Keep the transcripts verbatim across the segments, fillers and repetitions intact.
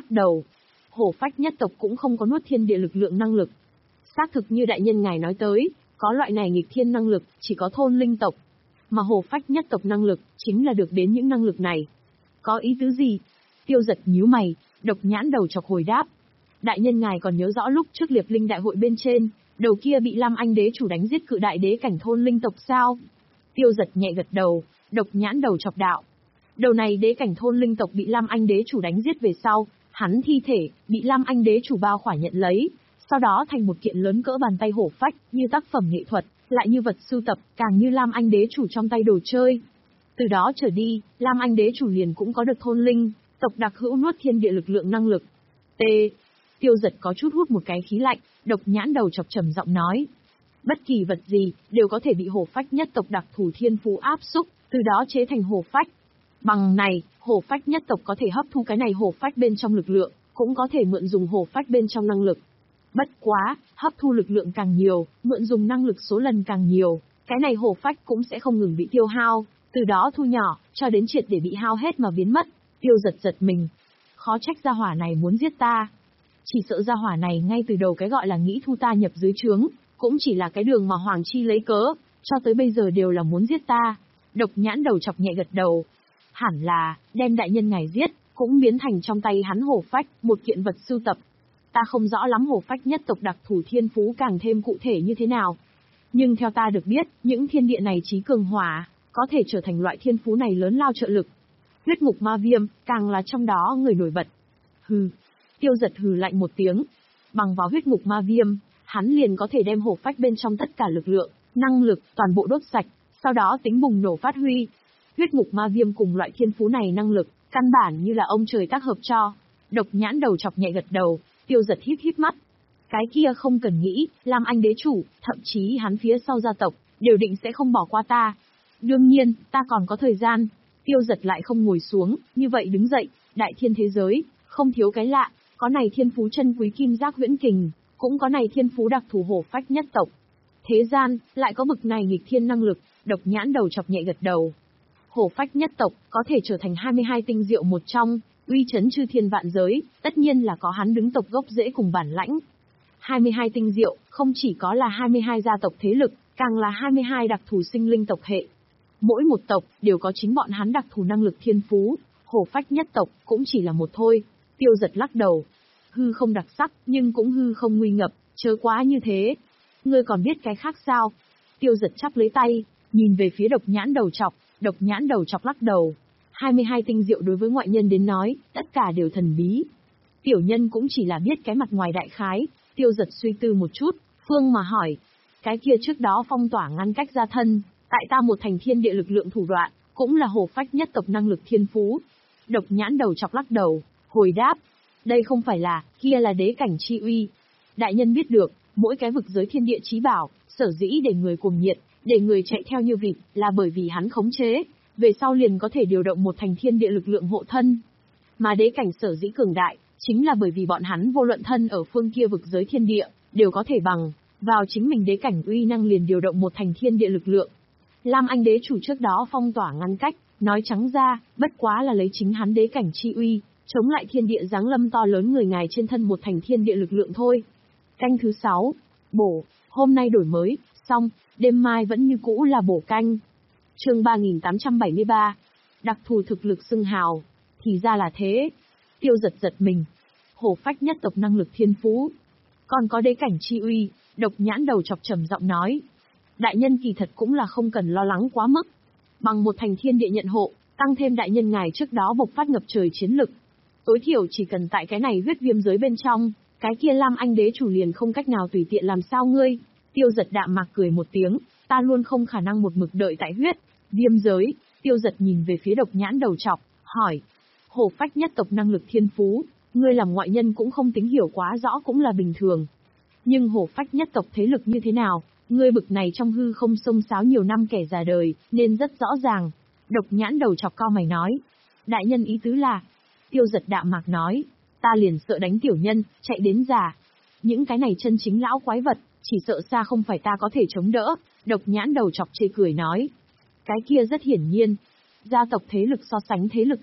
lắc đầu. Hổ phách nhất tộc cũng không có nuốt thiên địa lực lượng năng lực. Xác thực như đại nhân ngài nói tới, có loại này nghịch thiên năng lực, chỉ có thôn linh tộc. Mà hổ phách nhất tộc năng lực, chính là được đến những năng lực này. Có ý tứ gì? Tiêu Giật nhíu mày, độc nhãn đầu chọc hồi đáp. Đại nhân ngài còn nhớ rõ lúc trước liệp linh đại hội bên trên, đầu kia bị Lam Anh đế chủ đánh giết cự đại đế cảnh thôn linh tộc sao? Tiêu Giật nhẹ gật đầu, độc nhãn đầu chọc đạo. Đầu này đế cảnh thôn linh tộc bị Lam Anh đế chủ đánh giết về sau, hắn thi thể, bị Lam Anh đế chủ bao khỏa nhận lấy, sau đó thành một kiện lớn cỡ bàn tay hổ phách, như tác phẩm nghệ thuật, lại như vật sưu tập, càng như Lam Anh đế chủ trong tay đồ chơi. Từ đó trở đi, Lam Anh đế chủ liền cũng có được thôn linh, tộc đặc hữu nuốt thiên địa lực lượng năng lực. T. Tiêu Giật có chút hút một cái khí lạnh, độc nhãn đầu chọc trầm giọng nói. Bất kỳ vật gì, đều có thể bị hổ phách nhất tộc đặc thù thiên phú áp xúc, từ đó chế thành hổ phách. Bằng này, hổ phách nhất tộc có thể hấp thu cái này hổ phách bên trong lực lượng, cũng có thể mượn dùng hổ phách bên trong năng lực. Bất quá, hấp thu lực lượng càng nhiều, mượn dùng năng lực số lần càng nhiều, cái này hổ phách cũng sẽ không ngừng bị tiêu hao, từ đó thu nhỏ, cho đến triệt để bị hao hết mà biến mất. Tiêu Giật giật mình. Khó trách gia hỏa này muốn giết ta. Chỉ sợ gia hỏa này ngay từ đầu cái gọi là nghĩ thu ta nhập dưới trướng, cũng chỉ là cái đường mà Hoàng Chi lấy cớ, cho tới bây giờ đều là muốn giết ta. Độc nhãn đầu chọc nhẹ gật đầu. Hẳn là, đem đại nhân ngài giết, cũng biến thành trong tay hắn hổ phách, một kiện vật sưu tập. Ta không rõ lắm hổ phách nhất tộc đặc thù thiên phú càng thêm cụ thể như thế nào. Nhưng theo ta được biết, những thiên địa này trí cường hỏa, có thể trở thành loại thiên phú này lớn lao trợ lực. Huyết ngục ma viêm, càng là trong đó người nổi bật. Hừ. Tiêu Giật hừ lạnh một tiếng. Bằng vào huyết ngục ma viêm, hắn liền có thể đem hổ phách bên trong tất cả lực lượng, năng lực, toàn bộ đốt sạch, sau đó tính bùng nổ phát huy. Huyết ngục ma viêm cùng loại thiên phú này năng lực, căn bản như là ông trời tác hợp cho. Độc nhãn đầu chọc nhẹ gật đầu, Tiêu Giật híp híp mắt. Cái kia không cần nghĩ, Lam Anh đế chủ, thậm chí hắn phía sau gia tộc, đều định sẽ không bỏ qua ta. Đương nhiên, ta còn có thời gian. Tiêu Giật lại không ngồi xuống, như vậy đứng dậy, đại thiên thế giới, không thiếu cái lạ, có này thiên phú chân quý kim giác huyễn kình, cũng có này thiên phú đặc thù hổ phách nhất tộc. Thế gian, lại có bực này nghịch thiên năng lực, độc nhãn đầu chọc nhẹ gật đầu. Hổ phách nhất tộc, có thể trở thành hai mươi hai tinh diệu một trong, uy chấn chư thiên vạn giới, tất nhiên là có hắn đứng tộc gốc rễ cùng bản lãnh. hai mươi hai tinh diệu, không chỉ có là hai mươi hai gia tộc thế lực, càng là hai mươi hai đặc thù sinh linh tộc hệ. Mỗi một tộc, đều có chính bọn hắn đặc thù năng lực thiên phú, hổ phách nhất tộc, cũng chỉ là một thôi. Tiêu Giật lắc đầu. Hư không đặc sắc, nhưng cũng hư không nguy ngập, chớ quá như thế. Ngươi còn biết cái khác sao? Tiêu Giật chắp lấy tay, nhìn về phía độc nhãn đầu chọc, độc nhãn đầu chọc lắc đầu. hai mươi hai tinh diệu đối với ngoại nhân đến nói, tất cả đều thần bí. Tiểu nhân cũng chỉ là biết cái mặt ngoài đại khái. Tiêu Giật suy tư một chút, phương mà hỏi. Cái kia trước đó phong tỏa ngăn cách gia thân, tại ta một thành thiên địa lực lượng thủ đoạn, cũng là hổ phách nhất tộc năng lực thiên phú. Độc nhãn đầu chọc lắc đầu, hồi đáp. Đây không phải là, kia là đế cảnh chi uy. Đại nhân biết được, mỗi cái vực giới thiên địa chí bảo, sở dĩ để người cuồng nhiệt, để người chạy theo như vịt, là bởi vì hắn khống chế, về sau liền có thể điều động một thành thiên địa lực lượng hộ thân. Mà đế cảnh sở dĩ cường đại, chính là bởi vì bọn hắn vô luận thân ở phương kia vực giới thiên địa, đều có thể bằng vào chính mình đế cảnh uy năng liền điều động một thành thiên địa lực lượng. Lam Anh đế chủ trước đó phong tỏa ngăn cách, nói trắng ra, bất quá là lấy chính hắn đế cảnh chi uy, chống lại thiên địa giáng lâm to lớn người ngài trên thân một thành thiên địa lực lượng thôi. Canh thứ sáu, bổ, hôm nay đổi mới, xong, đêm mai vẫn như cũ là bổ canh. Chương ba nghìn tám trăm bảy mươi ba, đặc thù thực lực xưng hào, thì ra là thế. Tiêu Giật giật mình. Hổ phách nhất tộc năng lực thiên phú, còn có đế cảnh chi uy, độc nhãn đầu chọc trầm giọng nói. Đại nhân kỳ thật cũng là không cần lo lắng quá mức. Bằng một thành thiên địa nhận hộ, tăng thêm đại nhân ngài trước đó bộc phát ngập trời chiến lực. Tối thiểu chỉ cần tại cái này huyết viêm giới bên trong, cái kia Lam Anh đế chủ liền không cách nào tùy tiện làm sao ngươi. Tiêu Giật đạm mạc cười một tiếng, ta luôn không khả năng một mực đợi tại huyết viêm giới. Tiêu Giật nhìn về phía độc nhãn đầu chọc, hỏi. Hổ phách nhất tộc năng lực thiên phú, ngươi làm ngoại nhân cũng không tính hiểu quá rõ cũng là bình thường. Nhưng hổ phách nhất tộc thế lực như thế nào, ngươi bực này trong hư không xông xáo nhiều năm kẻ già đời, nên rất rõ ràng. Độc nhãn đầu chọc cao mày nói. Đại nhân ý tứ là. Tiêu Giật đạm mạc nói. Ta liền sợ đánh tiểu nhân, chạy đến già. Những cái này chân chính lão quái vật, chỉ sợ xa không phải ta có thể chống đỡ. Độc nhãn đầu chọc chê cười nói. Cái kia rất hiển nhiên. Gia tộc thế lực so sánh thế lực khác,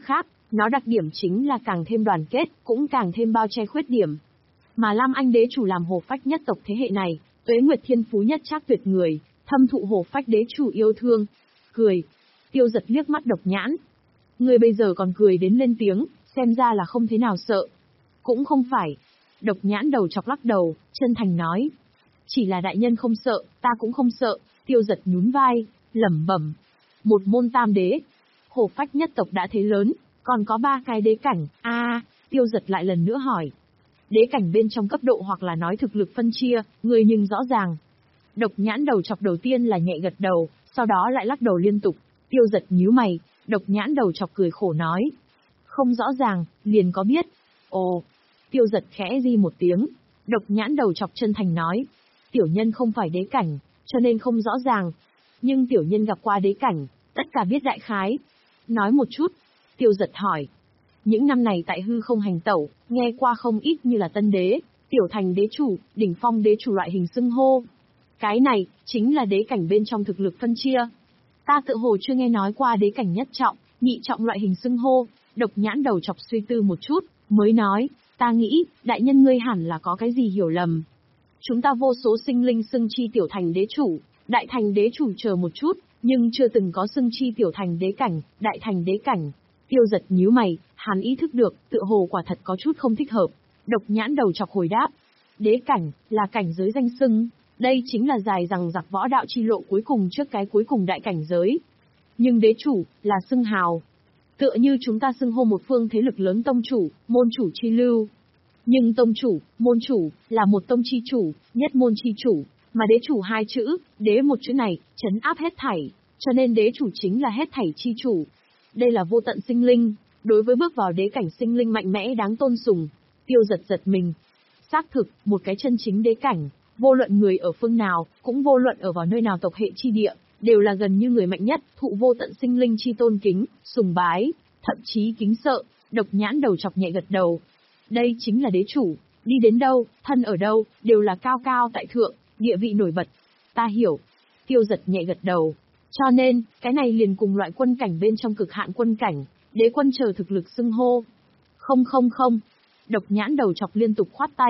Nó đặc điểm chính là càng thêm đoàn kết, cũng càng thêm bao che khuyết điểm. Mà Lam Anh đế chủ làm hồ phách nhất tộc thế hệ này, tuế nguyệt thiên phú nhất trác tuyệt người, thâm thụ hồ phách đế chủ yêu thương. Cười. Tiêu Giật liếc mắt Độc Nhãn. Người bây giờ còn cười đến lên tiếng, xem ra là không thế nào sợ. Cũng không phải. Độc Nhãn đầu chọc lắc đầu, chân thành nói. Chỉ là đại nhân không sợ, ta cũng không sợ. Tiêu Giật nhún vai, lẩm bẩm. Một môn tam đế. Hồ phách nhất tộc đã thế lớn, còn có ba cái đế cảnh. A, à, Tiêu Giật lại lần nữa hỏi. Đế cảnh bên trong cấp độ hoặc là nói thực lực phân chia, người nhưng rõ ràng. Độc Nhãn đầu chọc đầu tiên là nhẹ gật đầu, sau đó lại lắc đầu liên tục. Tiêu Giật nhíu mày, Độc Nhãn đầu chọc cười khổ nói. Không rõ ràng, liền có biết. Ồ, Tiêu Giật khẽ di một tiếng. Độc Nhãn đầu chọc chân thành nói. Tiểu nhân không phải đế cảnh, cho nên không rõ ràng. Nhưng tiểu nhân gặp qua đế cảnh, tất cả biết đại khái. Nói một chút. Tiêu Giật hỏi. Những năm này tại hư không hành tẩu, nghe qua không ít như là tân đế, tiểu thành đế chủ, đỉnh phong đế chủ loại hình xưng hô. Cái này, chính là đế cảnh bên trong thực lực phân chia. Ta tự hồ chưa nghe nói qua đế cảnh nhất trọng, nhị trọng loại hình xưng hô. Độc Nhãn đầu chọc suy tư một chút, mới nói, ta nghĩ, đại nhân ngươi hẳn là có cái gì hiểu lầm. Chúng ta vô số sinh linh xưng chi tiểu thành đế chủ, đại thành đế chủ chờ một chút, nhưng chưa từng có xưng chi tiểu thành đế cảnh, đại thành đế cảnh. Tiêu Giật nhíu mày, hắn ý thức được, tựa hồ quả thật có chút không thích hợp. Độc Nhãn đầu chọc hồi đáp. Đế cảnh, là cảnh giới danh xưng. Đây chính là dài rằng giặc võ đạo chi lộ cuối cùng trước cái cuối cùng đại cảnh giới. Nhưng đế chủ, là xưng hào. Tựa như chúng ta xưng hô một phương thế lực lớn tông chủ, môn chủ chi lưu. Nhưng tông chủ, môn chủ, là một tông chi chủ, nhất môn chi chủ, mà đế chủ hai chữ, đế một chữ này, trấn áp hết thảy, cho nên đế chủ chính là hết thảy chi chủ. Đây là vô tận sinh linh, đối với bước vào đế cảnh sinh linh mạnh mẽ đáng tôn sùng. Tiêu Giật giật mình. Xác thực, một cái chân chính đế cảnh, vô luận người ở phương nào, cũng vô luận ở vào nơi nào tộc hệ chi địa, đều là gần như người mạnh nhất, thụ vô tận sinh linh chi tôn kính, sùng bái, thậm chí kính sợ. Độc Nhãn đầu chọc nhẹ gật đầu. Đây chính là đế chủ, đi đến đâu, thân ở đâu, đều là cao cao tại thượng, địa vị nổi bật. Ta hiểu. Tiêu Giật nhẹ gật đầu. Cho nên, cái này liền cùng loại quân cảnh bên trong cực hạn quân cảnh, đế quân chờ thực lực xưng hô. Không không không. Độc Nhãn đầu chọc liên tục khoát tay.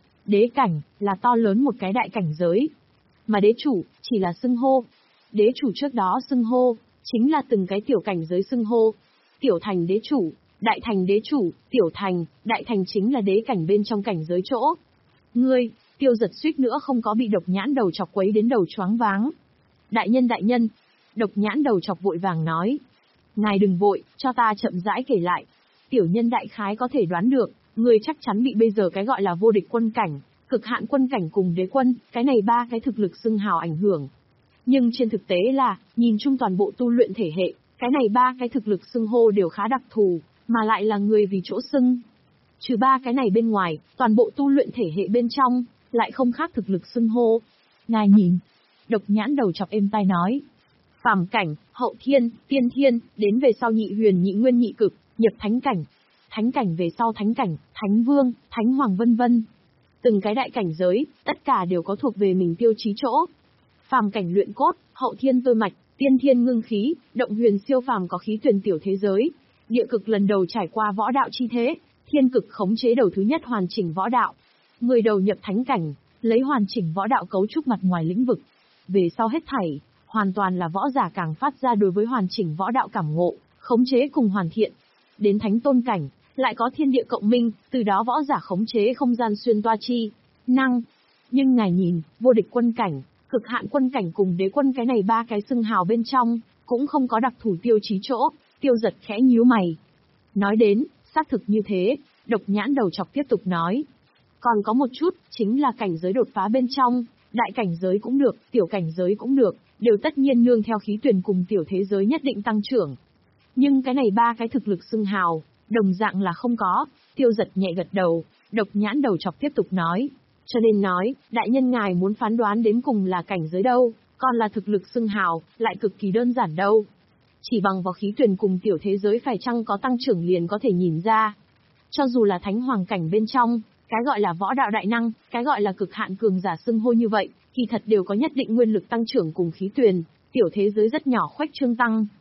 Đế cảnh, là to lớn một cái đại cảnh giới. Mà đế chủ, chỉ là xưng hô. Đế chủ trước đó xưng hô, chính là từng cái tiểu cảnh giới xưng hô. Tiểu thành đế chủ, đại thành đế chủ, tiểu thành, đại thành chính là đế cảnh bên trong cảnh giới chỗ. Ngươi, Tiêu Giật suýt nữa không có bị Độc Nhãn đầu chọc quấy đến đầu choáng váng. Đại nhân đại nhân, Độc Nhãn đầu chọc vội vàng nói. Ngài đừng vội, cho ta chậm rãi kể lại. Tiểu nhân đại khái có thể đoán được, người chắc chắn bị bây giờ cái gọi là vô địch quân cảnh, cực hạn quân cảnh cùng đế quân, cái này ba cái thực lực xưng hào ảnh hưởng. Nhưng trên thực tế là, nhìn chung toàn bộ tu luyện thể hệ, cái này ba cái thực lực xưng hô đều khá đặc thù, mà lại là người vì chỗ xưng. Trừ ba cái này bên ngoài, toàn bộ tu luyện thể hệ bên trong, lại không khác thực lực xưng hô. Ngài nhìn. Độc Nhãn đầu chọc êm tai nói. Phàm cảnh, hậu thiên, tiên thiên, đến về sau nhị huyền nhị nguyên nhị cực, nhập thánh cảnh. Thánh cảnh về sau thánh cảnh, thánh vương, thánh hoàng vân vân. Từng cái đại cảnh giới, tất cả đều có thuộc về mình tiêu chí chỗ. Phàm cảnh luyện cốt, hậu thiên tôi mạch, tiên thiên ngưng khí, động huyền siêu phàm có khí tuyển tiểu thế giới. Địa cực lần đầu trải qua võ đạo chi thế, thiên cực khống chế đầu thứ nhất hoàn chỉnh võ đạo. Mười đầu nhập thánh cảnh, lấy hoàn chỉnh võ đạo cấu trúc mặt ngoài lĩnh vực. Về sau hết thảy, hoàn toàn là võ giả càng phát ra đối với hoàn chỉnh võ đạo cảm ngộ, khống chế cùng hoàn thiện. Đến thánh tôn cảnh, lại có thiên địa cộng minh, từ đó võ giả khống chế không gian xuyên toa chi, năng. Nhưng ngài nhìn, vô địch quân cảnh, cực hạn quân cảnh cùng đế quân cái này ba cái xưng hào bên trong, cũng không có đặc thủ tiêu chí chỗ. Tiêu Giật khẽ nhíu mày. Nói đến, xác thực như thế, Độc Nhãn đầu chọc tiếp tục nói. Còn có một chút, chính là cảnh giới đột phá bên trong, đại cảnh giới cũng được, tiểu cảnh giới cũng được, đều tất nhiên nương theo khí tuyển cùng tiểu thế giới nhất định tăng trưởng. Nhưng cái này ba cái thực lực xưng hào, đồng dạng là không có. Tiêu Giật nhẹ gật đầu, Độc Nhãn đầu chọc tiếp tục nói. Cho nên nói, đại nhân ngài muốn phán đoán đến cùng là cảnh giới đâu, còn là thực lực xưng hào, lại cực kỳ đơn giản đâu. Chỉ bằng vào khí tuyển cùng tiểu thế giới phải chăng có tăng trưởng liền có thể nhìn ra. Cho dù là thánh hoàng cảnh bên trong, cái gọi là võ đạo đại năng, cái gọi là cực hạn cường giả xưng hô như vậy, kỳ thật đều có nhất định nguyên lực tăng trưởng cùng khí tuyển, tiểu thế giới rất nhỏ khuếch trương tăng.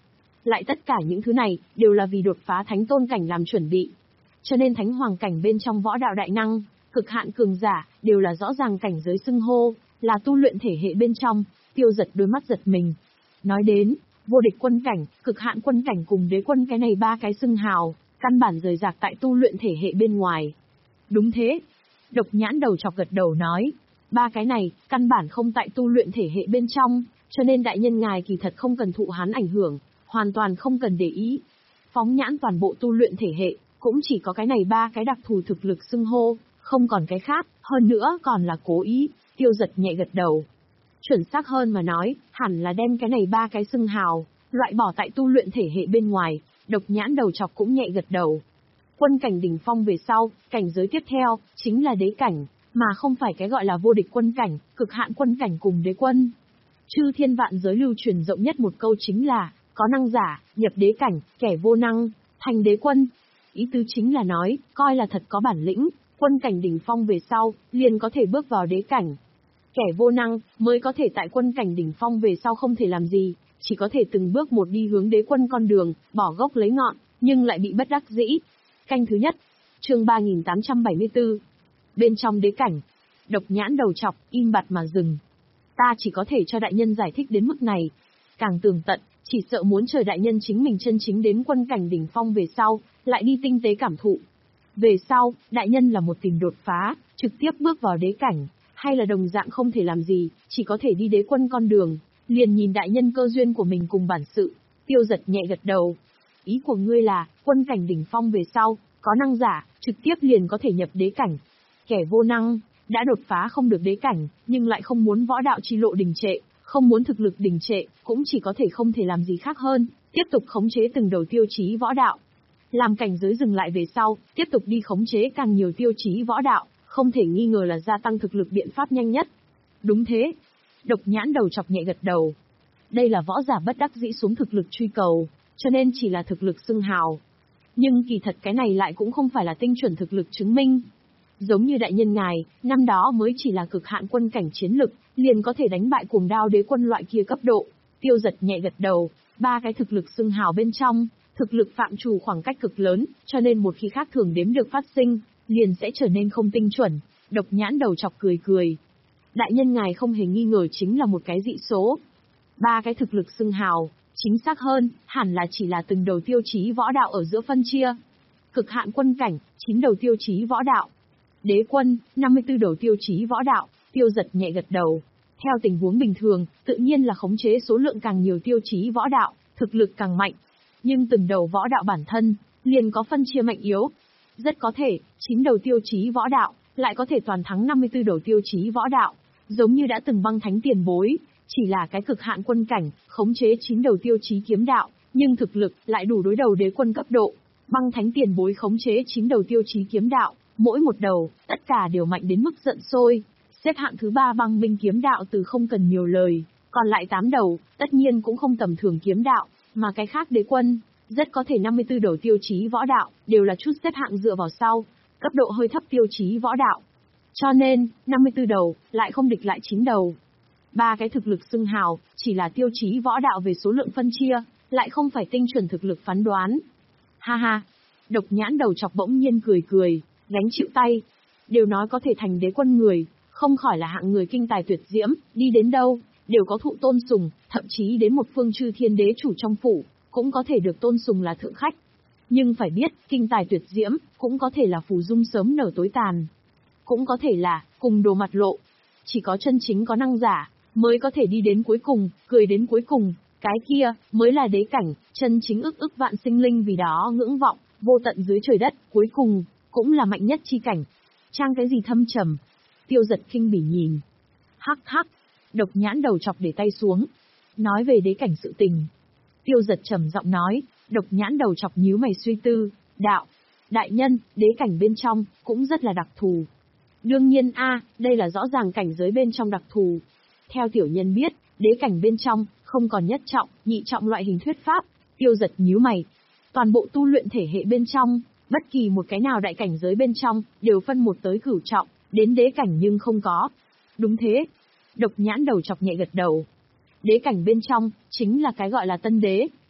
lại tất cả những thứ này, đều là vì đột phá thánh tôn cảnh làm chuẩn bị. Cho nên thánh hoàng cảnh bên trong võ đạo đại năng, cực hạn cường giả, đều là rõ ràng cảnh giới xưng hô, là tu luyện thể hệ bên trong. Tiêu Giật đôi mắt giật mình. Nói đến, vô địch quân cảnh, cực hạn quân cảnh cùng đế quân cái này ba cái xưng hào, căn bản rời rạc tại tu luyện thể hệ bên ngoài. Đúng thế. Độc Nhãn đầu chọc gật đầu nói, ba cái này, căn bản không tại tu luyện thể hệ bên trong, cho nên đại nhân ngài kỳ thật không cần thụ hắn ảnh hưởng, hoàn toàn không cần để ý. Phóng nhãn toàn bộ tu luyện thể hệ, cũng chỉ có cái này ba cái đặc thù thực lực xưng hô, không còn cái khác, hơn nữa còn là cố ý. Tiêu Giật nhẹ gật đầu. Chuẩn xác hơn mà nói, hẳn là đem cái này ba cái xưng hào, loại bỏ tại tu luyện thể hệ bên ngoài. Độc Nhãn đầu chọc cũng nhẹ gật đầu. Quân cảnh đỉnh phong về sau, cảnh giới tiếp theo, chính là đế cảnh, mà không phải cái gọi là vô địch quân cảnh, cực hạn quân cảnh cùng đế quân. Chư thiên vạn giới lưu truyền rộng nhất một câu chính là, có năng giả, nhập đế cảnh, kẻ vô năng, thành đế quân. Ý tứ chính là nói, coi là thật có bản lĩnh, quân cảnh đỉnh phong về sau, liền có thể bước vào đế cảnh. Kẻ vô năng, mới có thể tại quân cảnh đỉnh phong về sau không thể làm gì, chỉ có thể từng bước một đi hướng đế quân con đường, bỏ gốc lấy ngọn, nhưng lại bị bất đắc dĩ. Canh thứ nhất, chương ba nghìn tám trăm bảy mươi tư. Bên trong đế cảnh, Độc Nhãn đầu chọc, im bặt mà dừng. Ta chỉ có thể cho đại nhân giải thích đến mức này. Càng tường tận, chỉ sợ muốn chờ đại nhân chính mình chân chính đến quân cảnh đỉnh phong về sau, lại đi tinh tế cảm thụ. Về sau, đại nhân là một tìm đột phá, trực tiếp bước vào đế cảnh, hay là đồng dạng không thể làm gì, chỉ có thể đi đế quân con đường, liền nhìn đại nhân cơ duyên của mình cùng bản sự. Tiêu Giật nhẹ gật đầu. Ý của ngươi là, quân cảnh đỉnh phong về sau, có năng giả, trực tiếp liền có thể nhập đế cảnh. Kẻ vô năng, đã đột phá không được đế cảnh, nhưng lại không muốn võ đạo chi lộ đình trệ, không muốn thực lực đình trệ, cũng chỉ có thể không thể làm gì khác hơn, tiếp tục khống chế từng đầu tiêu chí võ đạo. Làm cảnh giới dừng lại về sau, tiếp tục đi khống chế càng nhiều tiêu chí võ đạo, không thể nghi ngờ là gia tăng thực lực biện pháp nhanh nhất. Đúng thế. Độc Nhãn đầu chọc nhẹ gật đầu. Đây là võ giả bất đắc dĩ xuống thực lực truy cầu, cho nên chỉ là thực lực xưng hào. Nhưng kỳ thật cái này lại cũng không phải là tinh chuẩn thực lực chứng minh. Giống như đại nhân ngài, năm đó mới chỉ là cực hạn quân cảnh chiến lực, liền có thể đánh bại Cuồng Đao đế quân loại kia cấp độ. Tiêu Giật nhẹ gật đầu, ba cái thực lực xưng hào bên trong, thực lực phạm trù khoảng cách cực lớn, cho nên một khi khác thường đếm được phát sinh, liền sẽ trở nên không tinh chuẩn. Độc Nhãn đầu chọc cười cười. Đại nhân ngài không hề nghi ngờ chính là một cái dị số. Ba cái thực lực xưng hào, chính xác hơn, hẳn là chỉ là từng đầu tiêu chí võ đạo ở giữa phân chia. Cực hạn quân cảnh, chín đầu tiêu chí võ đạo. Đế quân, năm mươi tư đầu tiêu chí võ đạo. Tiêu Giật nhẹ gật đầu. Theo tình huống bình thường, tự nhiên là khống chế số lượng càng nhiều tiêu chí võ đạo, thực lực càng mạnh. Nhưng từng đầu võ đạo bản thân, liền có phân chia mạnh yếu. Rất có thể, chín đầu tiêu chí võ đạo, lại có thể toàn thắng năm mươi tư đầu tiêu chí võ đạo. Giống như đã từng Băng Thánh tiền bối, chỉ là cái cực hạn quân cảnh, khống chế chín đầu tiêu chí kiếm đạo, nhưng thực lực lại đủ đối đầu đế quân cấp độ. Băng Thánh tiền bối khống chế chín đầu tiêu chí kiếm đạo, mỗi một đầu, tất cả đều mạnh đến mức giận sôi. Xếp hạng thứ ba Băng Minh kiếm đạo từ không cần nhiều lời, còn lại tám đầu, tất nhiên cũng không tầm thường kiếm đạo, mà cái khác đế quân, rất có thể năm mươi tư đầu tiêu chí võ đạo, đều là chút xếp hạng dựa vào sau, cấp độ hơi thấp tiêu chí võ đạo. Cho nên, năm mươi tư đầu, lại không địch lại chín đầu. Ba cái thực lực xưng hào, chỉ là tiêu chí võ đạo về số lượng phân chia, lại không phải tinh chuẩn thực lực phán đoán. Ha ha, Độc Nhãn đầu chọc bỗng nhiên cười cười, gánh chịu tay. Đều nói có thể thành đế quân người, không khỏi là hạng người kinh tài tuyệt diễm, đi đến đâu, đều có thụ tôn sùng, thậm chí đến một phương chư thiên đế chủ trong phủ, cũng có thể được tôn sùng là thượng khách. Nhưng phải biết, kinh tài tuyệt diễm, cũng có thể là phù dung sớm nở tối tàn. Cũng có thể là, cùng đồ mặt lộ. Chỉ có chân chính có năng giả, mới có thể đi đến cuối cùng, cười đến cuối cùng. Cái kia, mới là đế cảnh, chân chính ức ức vạn sinh linh vì đó ngưỡng vọng, vô tận dưới trời đất, cuối cùng, cũng là mạnh nhất chi cảnh. Trang cái gì thâm trầm? Tiêu Giật khinh bỉ nhìn. Hắc hắc, Độc Nhãn đầu chọc để tay xuống. Nói về đế cảnh sự tình. Tiêu Giật trầm giọng nói, Độc Nhãn đầu chọc nhíu mày suy tư, đạo. Đại nhân, đế cảnh bên trong, cũng rất là đặc thù. Đương nhiên a, đây là rõ ràng cảnh giới bên trong đặc thù. Theo tiểu nhân biết, đế cảnh bên trong, không còn nhất trọng, nhị trọng loại hình thuyết pháp. Tiêu Giật nhíu mày. Toàn bộ tu luyện thể hệ bên trong, bất kỳ một cái nào đại cảnh giới bên trong, đều phân một tới cửu trọng, đến đế cảnh nhưng không có. Đúng thế. Độc Nhãn đầu chọc nhẹ gật đầu. Đế cảnh bên trong, chính là cái gọi là tân đế.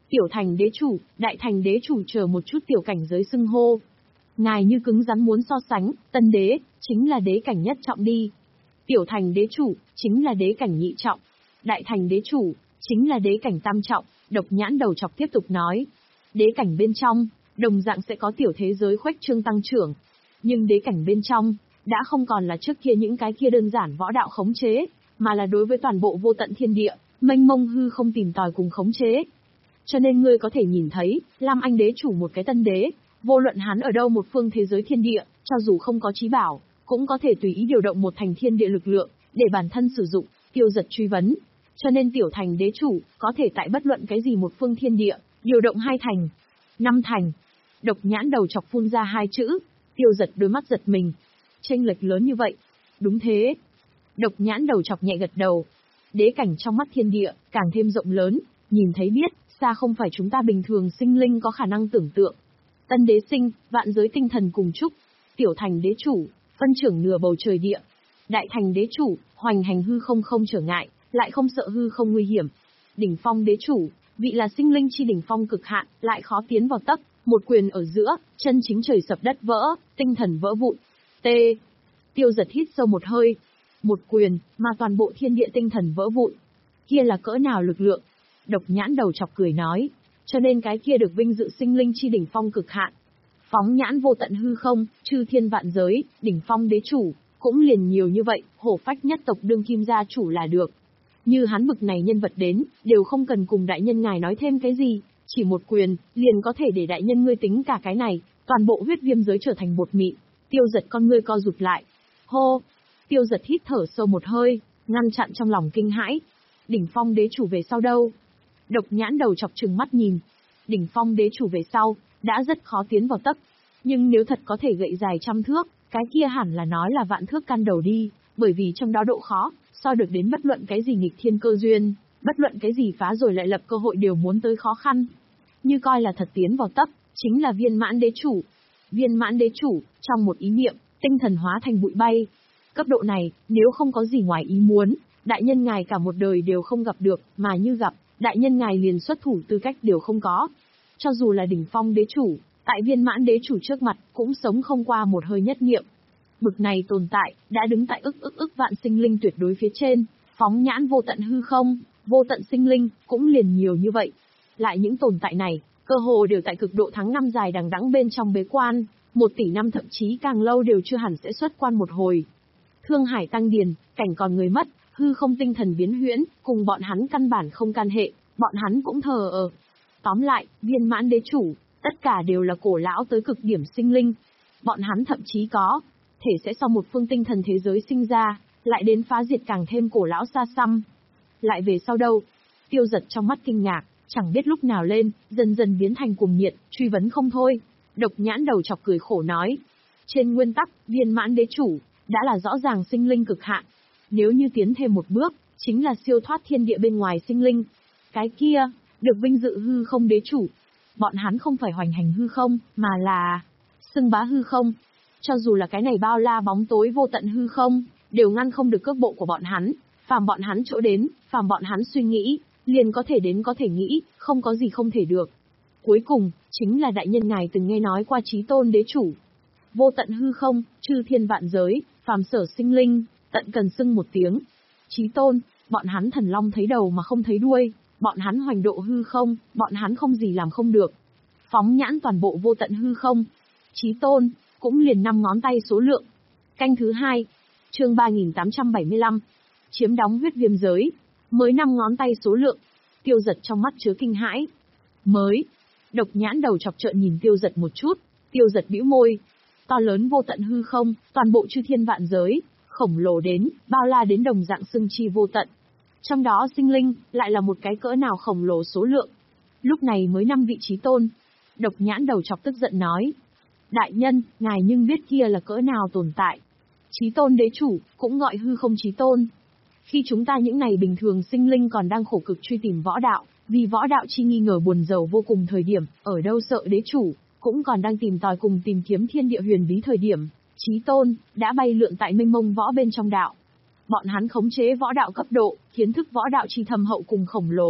Tiểu thành đế chủ, đại thành đế chủ chờ một chút tiểu cảnh giới xưng hô. Ngài như cứng rắn muốn so sánh, tân đế, chính là đế cảnh nhất trọng đi. Tiểu thành đế chủ, chính là đế cảnh nhị trọng. Đại thành đế chủ, chính là đế cảnh tam trọng. Độc nhãn đầu chọc tiếp tục nói. Đế cảnh bên trong, đồng dạng sẽ có tiểu thế giới khuếch trương tăng trưởng. Nhưng đế cảnh bên trong, đã không còn là trước kia những cái kia đơn giản võ đạo khống chế, mà là đối với toàn bộ vô tận thiên địa, mênh mông hư không tìm tòi cùng khống chế. Cho nên ngươi có thể nhìn thấy, Lam Anh đế chủ một cái tân đế, vô luận hắn ở đâu một phương thế giới thiên địa, cho dù không có chí bảo, cũng có thể tùy ý điều động một thành thiên địa lực lượng, để bản thân sử dụng, tiêu giật truy vấn. Cho nên tiểu thành đế chủ, có thể tại bất luận cái gì một phương thiên địa, điều động hai thành, năm thành. Độc nhãn đầu chọc phun ra hai chữ, tiêu giật đôi mắt giật mình. Chênh lệch lớn như vậy. Đúng thế. Độc nhãn đầu chọc nhẹ gật đầu. Đế cảnh trong mắt thiên địa, càng thêm rộng lớn, nhìn thấy biết, xa không phải chúng ta bình thường sinh linh có khả năng tưởng tượng. Tân đế sinh, vạn giới tinh thần cùng chúc. Tiểu thành đế chủ, phân trưởng nửa bầu trời địa. Đại thành đế chủ, hoành hành hư không không trở ngại, lại không sợ hư không nguy hiểm. Đỉnh phong đế chủ, vị là sinh linh chi đỉnh phong cực hạn, lại khó tiến vào tấc, một quyền ở giữa, chân chính trời sập đất vỡ, tinh thần vỡ vụn. T. Tiêu giật hít sâu một hơi. Một quyền, mà toàn bộ thiên địa tinh thần vỡ vụn. Kia là cỡ nào lực lượng? Độc nhãn đầu chọc cười nói. Cho nên cái kia được vinh dự sinh linh chi đỉnh phong cực hạn. Phóng nhãn vô tận hư không, chư thiên vạn giới, đỉnh phong đế chủ, cũng liền nhiều như vậy, hổ phách nhất tộc đương kim gia chủ là được. Như hắn bực này nhân vật đến, đều không cần cùng đại nhân ngài nói thêm cái gì, chỉ một quyền, liền có thể để đại nhân ngươi tính cả cái này, toàn bộ huyết viêm giới trở thành bột mịn. Tiêu giật con ngươi co rụt lại. Hô! Tiêu giật hít thở sâu một hơi, ngăn chặn trong lòng kinh hãi. Đỉnh phong đế chủ về sau đâu? Độc nhãn đầu chọc trừng mắt nhìn. Đỉnh phong đế chủ về sau, đã rất khó tiến vào tấc. Nhưng nếu thật có thể gậy dài trăm thước, cái kia hẳn là nói là vạn thước căn đầu đi, bởi vì trong đó độ khó, so được đến bất luận cái gì nghịch thiên cơ duyên, bất luận cái gì phá rồi lại lập cơ hội đều muốn tới khó khăn. Như coi là thật tiến vào tấc, chính là viên mãn đế chủ. Viên mãn đế chủ, trong một ý niệm, tinh thần hóa thành bụi bay. Cấp độ này, nếu không có gì ngoài ý muốn, đại nhân ngài cả một đời đều không gặp được, mà như gặp, đại nhân ngài liền xuất thủ tư cách đều không có. Cho dù là đỉnh phong đế chủ, tại viên mãn đế chủ trước mặt, cũng sống không qua một hơi nhất niệm. Bực này tồn tại, đã đứng tại ức ức ức vạn sinh linh tuyệt đối phía trên, phóng nhãn vô tận hư không, vô tận sinh linh, cũng liền nhiều như vậy. Lại những tồn tại này, cơ hồ đều tại cực độ tháng năm dài đằng đẵng bên trong bế quan, một tỷ năm thậm chí càng lâu đều chưa hẳn sẽ xuất quan một hồi. Thương hải tăng điền, cảnh còn người mất, hư không tinh thần biến huyễn, cùng bọn hắn căn bản không can hệ, bọn hắn cũng thờ ờ. Tóm lại, viên mãn đế chủ, tất cả đều là cổ lão tới cực điểm sinh linh. Bọn hắn thậm chí có thể sẽ sau một phương tinh thần thế giới sinh ra, lại đến phá diệt càng thêm cổ lão xa xăm. Lại về sau đâu? Tiêu giật trong mắt kinh ngạc, chẳng biết lúc nào lên, dần dần biến thành cuồng nhiệt, truy vấn không thôi. Độc nhãn đầu chọc cười khổ nói. Trên nguyên tắc, viên mãn đế chủ, đã là rõ ràng sinh linh cực hạn. Nếu như tiến thêm một bước, chính là siêu thoát thiên địa bên ngoài sinh linh. Cái kia, được vinh dự hư không đế chủ. Bọn hắn không phải hoành hành hư không, mà là xưng bá hư không. Cho dù là cái này bao la bóng tối vô tận hư không, đều ngăn không được cước bộ của bọn hắn. Phàm bọn hắn chỗ đến, phàm bọn hắn suy nghĩ, liền có thể đến có thể nghĩ, không có gì không thể được. Cuối cùng, chính là đại nhân ngài từng nghe nói qua chí tôn đế chủ. Vô tận hư không, chư thiên vạn giới, phàm sở sinh linh, tận cần xưng một tiếng. Chí tôn, bọn hắn thần long thấy đầu mà không thấy đuôi, bọn hắn hoành độ hư không, bọn hắn không gì làm không được. Phóng nhãn toàn bộ vô tận hư không. Chí tôn, cũng liền năm ngón tay số lượng. Canh thứ hai, chương ba nghìn tám trăm bảy mươi lăm, chiếm đóng huyết viêm giới. Mới năm ngón tay số lượng. Tiêu giật trong mắt chứa kinh hãi. Mới. Độc nhãn đầu chọc trợn nhìn tiêu giật một chút. Tiêu giật bĩu môi. To lớn vô tận hư không, toàn bộ chư thiên vạn giới, khổng lồ đến, bao la đến đồng dạng xưng chi vô tận. Trong đó sinh linh, lại là một cái cỡ nào khổng lồ số lượng. Lúc này mới năm vị chí tôn. Độc nhãn đầu chọc tức giận nói. Đại nhân, ngài nhưng biết kia là cỡ nào tồn tại. Chí tôn đế chủ, cũng gọi hư không chí tôn. Khi chúng ta những ngày bình thường sinh linh còn đang khổ cực truy tìm võ đạo, vì võ đạo chi nghi ngờ buồn rầu vô cùng thời điểm, ở đâu sợ đế chủ, cũng còn đang tìm tòi cùng tìm kiếm thiên địa huyền bí thời điểm, chí tôn, đã bay lượn tại mênh mông võ bên trong đạo. Bọn hắn khống chế võ đạo cấp độ, kiến thức võ đạo chi thâm hậu cùng khổng lồ,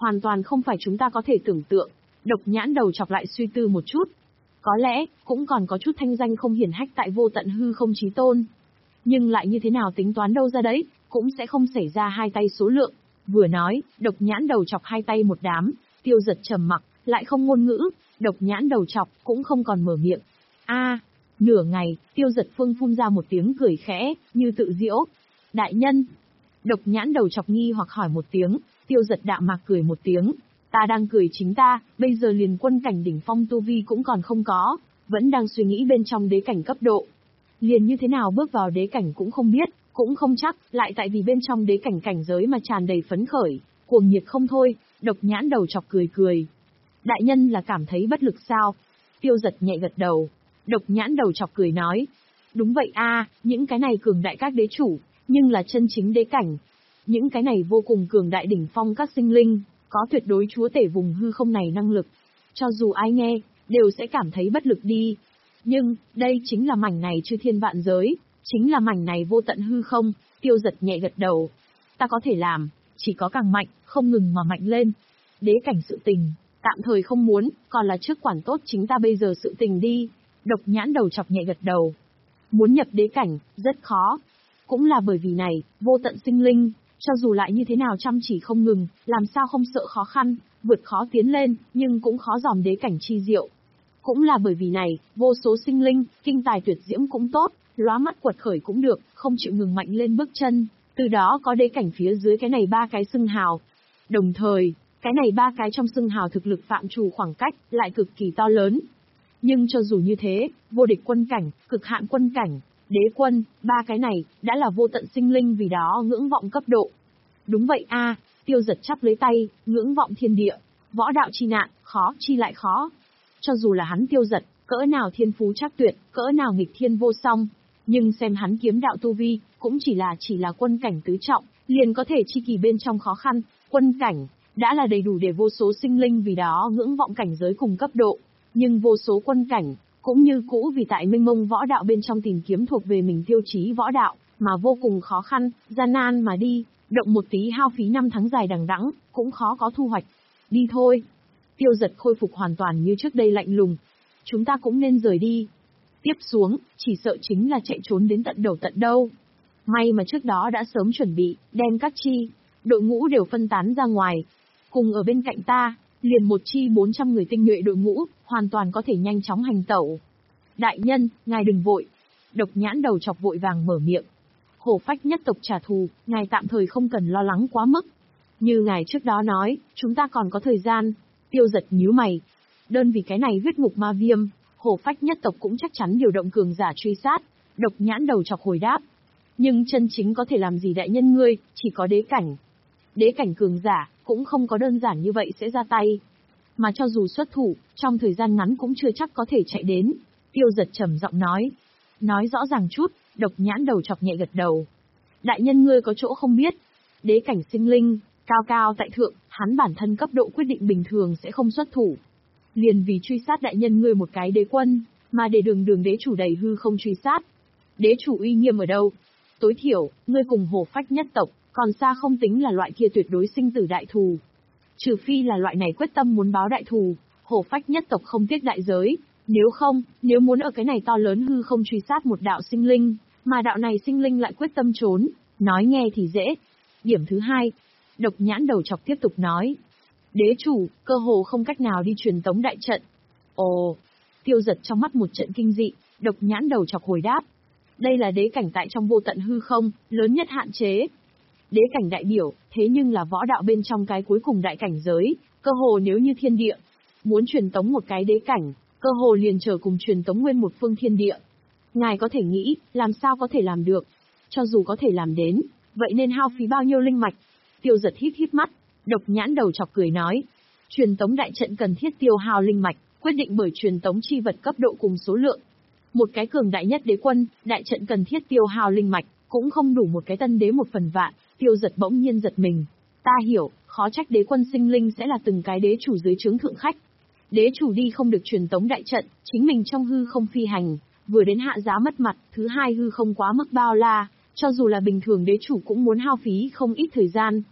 hoàn toàn không phải chúng ta có thể tưởng tượng. Độc nhãn đầu chọc lại suy tư một chút. Có lẽ, cũng còn có chút thanh danh không hiển hách tại vô tận hư không chí tôn. Nhưng lại như thế nào tính toán đâu ra đấy, cũng sẽ không xảy ra hai tay số lượng. Vừa nói, độc nhãn đầu chọc hai tay một đám, Tiêu Giật trầm mặc, lại không ngôn ngữ, độc nhãn đầu chọc cũng không còn mở miệng. A, nửa ngày, Tiêu Giật phương phun ra một tiếng cười khẽ, như tự giễu. Đại nhân. Độc nhãn đầu chọc nghi hoặc hỏi một tiếng, Tiêu Giật đạm mạc cười một tiếng. Ta đang cười chính ta, bây giờ liền quân cảnh đỉnh phong tu vi cũng còn không có, vẫn đang suy nghĩ bên trong đế cảnh cấp độ. Liền như thế nào bước vào đế cảnh cũng không biết, cũng không chắc, lại tại vì bên trong đế cảnh cảnh giới mà tràn đầy phấn khởi, cuồng nhiệt không thôi, độc nhãn đầu chọc cười cười. Đại nhân là cảm thấy bất lực sao? Tiêu Giật nhẹ gật đầu. Độc nhãn đầu chọc cười nói. Đúng vậy a, những cái này cường đại các đế chủ, nhưng là chân chính đế cảnh. Những cái này vô cùng cường đại đỉnh phong các sinh linh, có tuyệt đối chúa tể vùng hư không này năng lực. Cho dù ai nghe, đều sẽ cảm thấy bất lực đi. Nhưng, đây chính là mảnh này chư thiên vạn giới, chính là mảnh này vô tận hư không. Tiêu Giật nhẹ gật đầu. Ta có thể làm, chỉ có càng mạnh, không ngừng mà mạnh lên. Đế cảnh sự tình, tạm thời không muốn, còn là trước quản tốt chính ta bây giờ sự tình đi. Độc nhãn đầu chọc nhẹ gật đầu. Muốn nhập đế cảnh, rất khó. Cũng là bởi vì này, vô tận sinh linh, cho dù lại như thế nào chăm chỉ không ngừng, làm sao không sợ khó khăn, vượt khó tiến lên, nhưng cũng khó dòm đế cảnh chi diệu. Cũng là bởi vì này, vô số sinh linh, kinh tài tuyệt diễm cũng tốt, lóa mắt quật khởi cũng được, không chịu ngừng mạnh lên bước chân, từ đó có đế cảnh phía dưới cái này ba cái xưng hào. Đồng thời, cái này ba cái trong xưng hào thực lực phạm trù khoảng cách, lại cực kỳ to lớn. Nhưng cho dù như thế, vô địch quân cảnh, cực hạn quân cảnh, đế quân, ba cái này, đã là vô tận sinh linh vì đó ngưỡng vọng cấp độ. Đúng vậy a, Tiêu Giật chắp lấy tay, ngưỡng vọng thiên địa, võ đạo chi nạn, khó chi lại khó. Cho dù là hắn Tiêu Giật, cỡ nào thiên phú trác tuyệt, cỡ nào nghịch thiên vô song, nhưng xem hắn kiếm đạo tu vi, cũng chỉ là chỉ là quân cảnh tứ trọng, liền có thể chi kỳ bên trong khó khăn, quân cảnh, đã là đầy đủ để vô số sinh linh vì đó ngưỡng vọng cảnh giới cùng cấp độ. Nhưng vô số quân cảnh, cũng như cũ vì tại mênh mông võ đạo bên trong tìm kiếm thuộc về mình tiêu chí võ đạo, mà vô cùng khó khăn, gian nan mà đi, động một tí hao phí năm tháng dài đằng đẵng, cũng khó có thu hoạch. Đi thôi. Tiêu Giật khôi phục hoàn toàn như trước đây lạnh lùng. Chúng ta cũng nên rời đi. Tiếp xuống, chỉ sợ chính là chạy trốn đến tận đầu tận đâu. May mà trước đó đã sớm chuẩn bị, đem các chi, đội ngũ đều phân tán ra ngoài. Cùng ở bên cạnh ta, liền một chi bốn trăm người tinh nhuệ đội ngũ, hoàn toàn có thể nhanh chóng hành tẩu. Đại nhân, ngài đừng vội. Độc nhãn đầu chọc vội vàng mở miệng. Hổ phách nhất tộc trả thù, ngài tạm thời không cần lo lắng quá mức. Như ngài trước đó nói, chúng ta còn có thời gian. Tiêu Giật nhíu mày. Đơn vì cái này huyết ngục ma viêm, hổ phách nhất tộc cũng chắc chắn điều động cường giả truy sát. Độc nhãn đầu chọc hồi đáp. Nhưng chân chính có thể làm gì đại nhân ngươi, chỉ có đế cảnh. Đế cảnh cường giả, cũng không có đơn giản như vậy sẽ ra tay. Mà cho dù xuất thủ, trong thời gian ngắn cũng chưa chắc có thể chạy đến. Tiêu Giật trầm giọng nói. Nói rõ ràng chút, độc nhãn đầu chọc nhẹ gật đầu. Đại nhân ngươi có chỗ không biết. Đế cảnh sinh linh, cao cao tại thượng, hắn bản thân cấp độ quyết định bình thường sẽ không xuất thủ. Liền vì truy sát đại nhân ngươi một cái đế quân, mà để đường đường đế chủ đầy hư không truy sát. Đế chủ uy nghiêm ở đâu? Tối thiểu, ngươi cùng hổ phách nhất tộc, còn xa không tính là loại kia tuyệt đối sinh tử đại thù. Trừ phi là loại này quyết tâm muốn báo đại thù, hổ phách nhất tộc không tiếc đại giới. Nếu không, nếu muốn ở cái này to lớn hư không truy sát một đạo sinh linh, mà đạo này sinh linh lại quyết tâm trốn, nói nghe thì dễ. Điểm thứ hai, độc nhãn đầu chọc tiếp tục nói. Đế chủ, cơ hồ không cách nào đi truyền tống đại trận. Ồ, Tiêu Giật trong mắt một trận kinh dị, độc nhãn đầu chọc hồi đáp. Đây là đế cảnh tại trong vô tận hư không, lớn nhất hạn chế. Đế cảnh đại biểu, thế nhưng là võ đạo bên trong cái cuối cùng đại cảnh giới, cơ hồ nếu như thiên địa. Muốn truyền tống một cái đế cảnh, cơ hồ liền trở cùng truyền tống nguyên một phương thiên địa. Ngài có thể nghĩ, làm sao có thể làm được? Cho dù có thể làm đến, vậy nên hao phí bao nhiêu linh mạch? Tiêu Giật híp híp mắt, độc nhãn đầu chọc cười nói. Truyền tống đại trận cần thiết tiêu hao linh mạch, quyết định bởi truyền tống chi vật cấp độ cùng số lượng. Một cái cường đại nhất đế quân, đại trận cần thiết tiêu hao linh mạch, cũng không đủ một cái tân đế một phần vạn. Tiêu Giật bỗng nhiên giật mình. Ta hiểu, khó trách đế quân sinh linh sẽ là từng cái đế chủ dưới trướng thượng khách. Đế chủ đi không được truyền tống đại trận, chính mình trong hư không phi hành, vừa đến hạ giá mất mặt, thứ hai hư không quá mức bao la, cho dù là bình thường đế chủ cũng muốn hao phí không ít thời gian.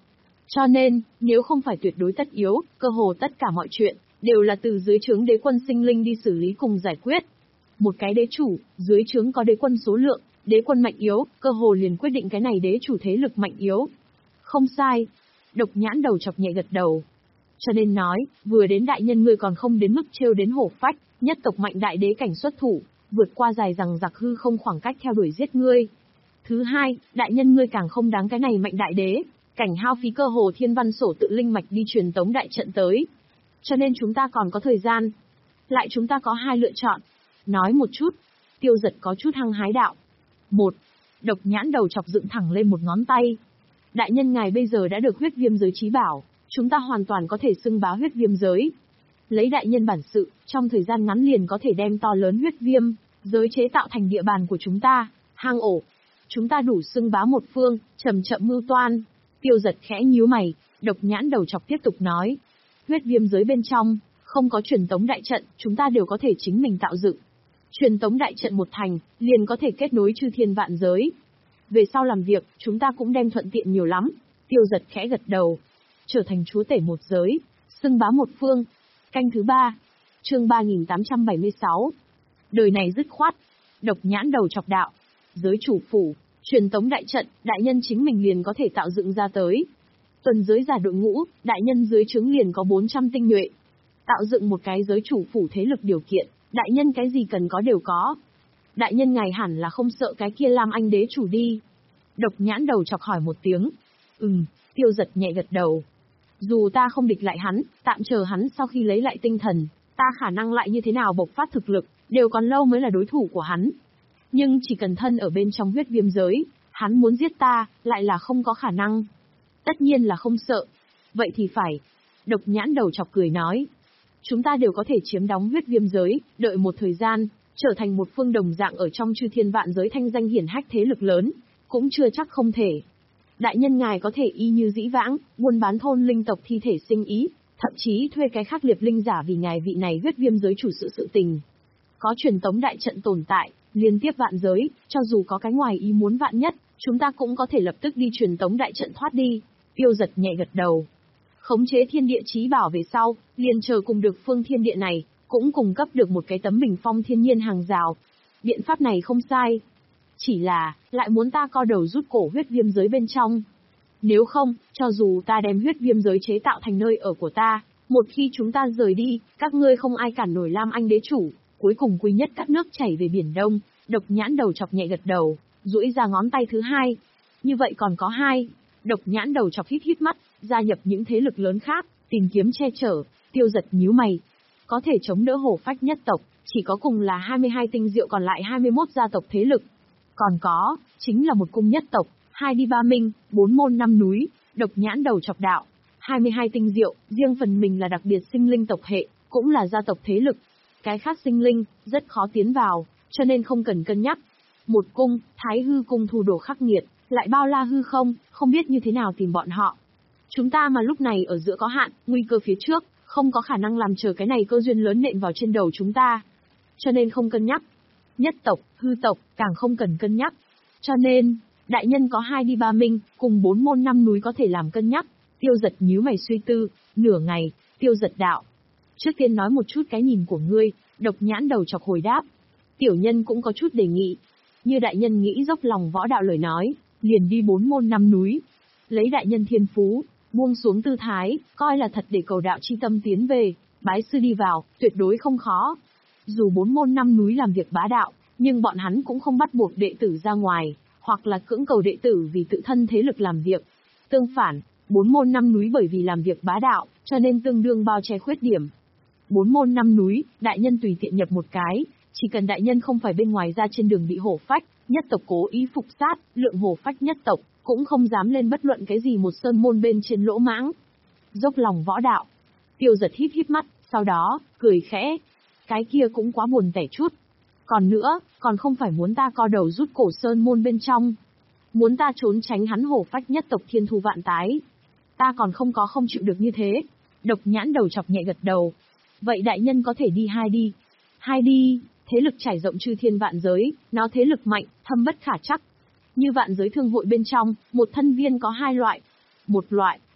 Cho nên, nếu không phải tuyệt đối tất yếu, cơ hồ tất cả mọi chuyện, đều là từ dưới trướng đế quân sinh linh đi xử lý cùng giải quyết. Một cái đế chủ, dưới trướng có đế quân số lượng, đế quân mạnh yếu, cơ hồ liền quyết định cái này đế chủ thế lực mạnh yếu. Không sai. Độc nhãn đầu chọc nhẹ gật đầu. Cho nên nói, vừa đến đại nhân ngươi còn không đến mức trêu đến hổ phách, nhất tộc mạnh đại đế cảnh xuất thủ, vượt qua dài rằng giặc hư không khoảng cách theo đuổi giết ngươi. Thứ hai, đại nhân ngươi càng không đáng cái này mạnh đại đế, cảnh hao phí cơ hồ thiên văn sổ tự linh mạch đi truyền tống đại trận tới. Cho nên chúng ta còn có thời gian. Lại chúng ta có hai lựa chọn. Nói một chút. Tiêu Giật có chút hăng hái đạo. Một. Độc nhãn đầu chọc dựng thẳng lên một ngón tay. Đại nhân ngài bây giờ đã được huyết viêm giới chí bảo, chúng ta hoàn toàn có thể xưng bá huyết viêm giới. Lấy đại nhân bản sự, trong thời gian ngắn liền có thể đem to lớn huyết viêm giới chế tạo thành địa bàn của chúng ta, hang ổ. Chúng ta đủ xưng bá một phương, chậm chậm mưu toan. Tiêu Giật khẽ nhíu mày, độc nhãn đầu chọc tiếp tục nói. Huyết viêm giới bên trong, không có truyền tống đại trận, chúng ta đều có thể chính mình tạo dựng. Truyền tống đại trận một thành, liền có thể kết nối chư thiên vạn giới. Về sau làm việc, chúng ta cũng đem thuận tiện nhiều lắm. Tiêu Giật khẽ gật đầu. Trở thành chúa tể một giới, xưng bá một phương. Canh thứ ba. Chương ba nghìn tám trăm bảy mươi sáu. Đời này dứt khoát. Độc nhãn đầu chọc đạo. Giới chủ phủ, truyền tống đại trận, đại nhân chính mình liền có thể tạo dựng ra tới. Tuần giới giả đội ngũ, đại nhân dưới trướng liền có bốn trăm tinh nhuệ. Tạo dựng một cái giới chủ phủ thế lực điều kiện, đại nhân cái gì cần có đều có. Đại nhân ngài hẳn là không sợ cái kia Lam Anh đế chủ đi. Độc nhãn đầu chọc hỏi một tiếng. Ừm, Tiêu Giật nhẹ gật đầu. Dù ta không địch lại hắn, tạm chờ hắn sau khi lấy lại tinh thần, ta khả năng lại như thế nào bộc phát thực lực, đều còn lâu mới là đối thủ của hắn. Nhưng chỉ cần thân ở bên trong huyết viêm giới, hắn muốn giết ta, lại là không có khả năng. Tất nhiên là không sợ. Vậy thì phải. Độc nhãn đầu chọc cười nói. Chúng ta đều có thể chiếm đóng huyết viêm giới, đợi một thời gian, trở thành một phương đồng dạng ở trong chư thiên vạn giới thanh danh hiển hách thế lực lớn, cũng chưa chắc không thể. Đại nhân ngài có thể y như dĩ vãng, buôn bán thôn linh tộc thi thể sinh ý, thậm chí thuê cái khác liệp linh giả vì ngài vị này huyết viêm giới chủ sự sự tình. Có truyền tống đại trận tồn tại, liên tiếp vạn giới, cho dù có cái ngoài ý muốn vạn nhất, chúng ta cũng có thể lập tức đi truyền tống đại trận thoát đi. Tiêu Giật nhẹ gật đầu. Khống chế thiên địa chí bảo về sau, liền chờ cùng được phương thiên địa này, cũng cung cấp được một cái tấm bình phong thiên nhiên hàng rào. Biện pháp này không sai. Chỉ là, lại muốn ta co đầu rút cổ huyết viêm giới bên trong. Nếu không, cho dù ta đem huyết viêm giới chế tạo thành nơi ở của ta, một khi chúng ta rời đi, các ngươi không ai cản nổi Lam Anh đế chủ, cuối cùng quy nhất các nước chảy về Biển Đông. Độc nhãn đầu chọc nhẹ gật đầu, duỗi ra ngón tay thứ hai. Như vậy còn có hai. Độc nhãn đầu chọc hít hít mắt, gia nhập những thế lực lớn khác, tìm kiếm che chở. Tiêu Giật nhíu mày. Có thể chống đỡ hổ phách nhất tộc, chỉ có cùng là hai mươi hai tinh diệu còn lại hai mươi mốt gia tộc thế lực. Còn có, chính là một cung nhất tộc, hai đi ba minh, bốn môn năm núi. Độc nhãn đầu chọc đạo. hai mươi hai tinh diệu, riêng phần mình là đặc biệt sinh linh tộc hệ, cũng là gia tộc thế lực. Cái khác sinh linh, rất khó tiến vào, cho nên không cần cân nhắc. Một cung, Thái Hư cung thu đồ khắc nghiệt, lại bao la hư không, không biết như thế nào tìm bọn họ. Chúng ta mà lúc này ở giữa có hạn, nguy cơ phía trước, không có khả năng làm chờ cái này cơ duyên lớn nện vào trên đầu chúng ta. Cho nên không cân nhắc. Nhất tộc, hư tộc, càng không cần cân nhắc. Cho nên, đại nhân có hai đi ba minh, cùng bốn môn năm núi có thể làm cân nhắc. Tiêu Giật nhíu mày suy tư, nửa ngày, Tiêu Giật đạo. Trước tiên nói một chút cái nhìn của ngươi. Độc nhãn đầu chọc hồi đáp. Tiểu nhân cũng có chút đề nghị. Như đại nhân nghĩ dốc lòng võ đạo lời nói, liền đi bốn môn năm núi. Lấy đại nhân thiên phú, buông xuống tư thái, coi là thật để cầu đạo chi tâm tiến về, bái sư đi vào, tuyệt đối không khó. Dù bốn môn năm núi làm việc bá đạo, nhưng bọn hắn cũng không bắt buộc đệ tử ra ngoài, hoặc là cưỡng cầu đệ tử vì tự thân thế lực làm việc. Tương phản, bốn môn năm núi bởi vì làm việc bá đạo, cho nên tương đương bao che khuyết điểm. Bốn môn năm núi, đại nhân tùy tiện nhập một cái, chỉ cần đại nhân không phải bên ngoài ra trên đường bị hổ phách, nhất tộc cố ý phục sát, lượng hổ phách nhất tộc, cũng không dám lên bất luận cái gì một sơn môn bên trên lỗ mãng. Dốc lòng võ đạo. Tiêu Giật híp híp mắt, sau đó, cười khẽ. Cái kia cũng quá buồn tẻ chút. Còn nữa, còn không phải muốn ta co đầu rút cổ sơn môn bên trong. Muốn ta trốn tránh hắn hổ phách nhất tộc thiên thu vạn tái. Ta còn không có không chịu được như thế. Độc nhãn đầu chọc nhẹ gật đầu. Vậy đại nhân có thể đi hai đi. Hai đi, thế lực trải rộng chư thiên vạn giới, nó thế lực mạnh, thâm bất khả trắc. Như vạn giới thương hội bên trong, một thân viên có hai loại. Một loại,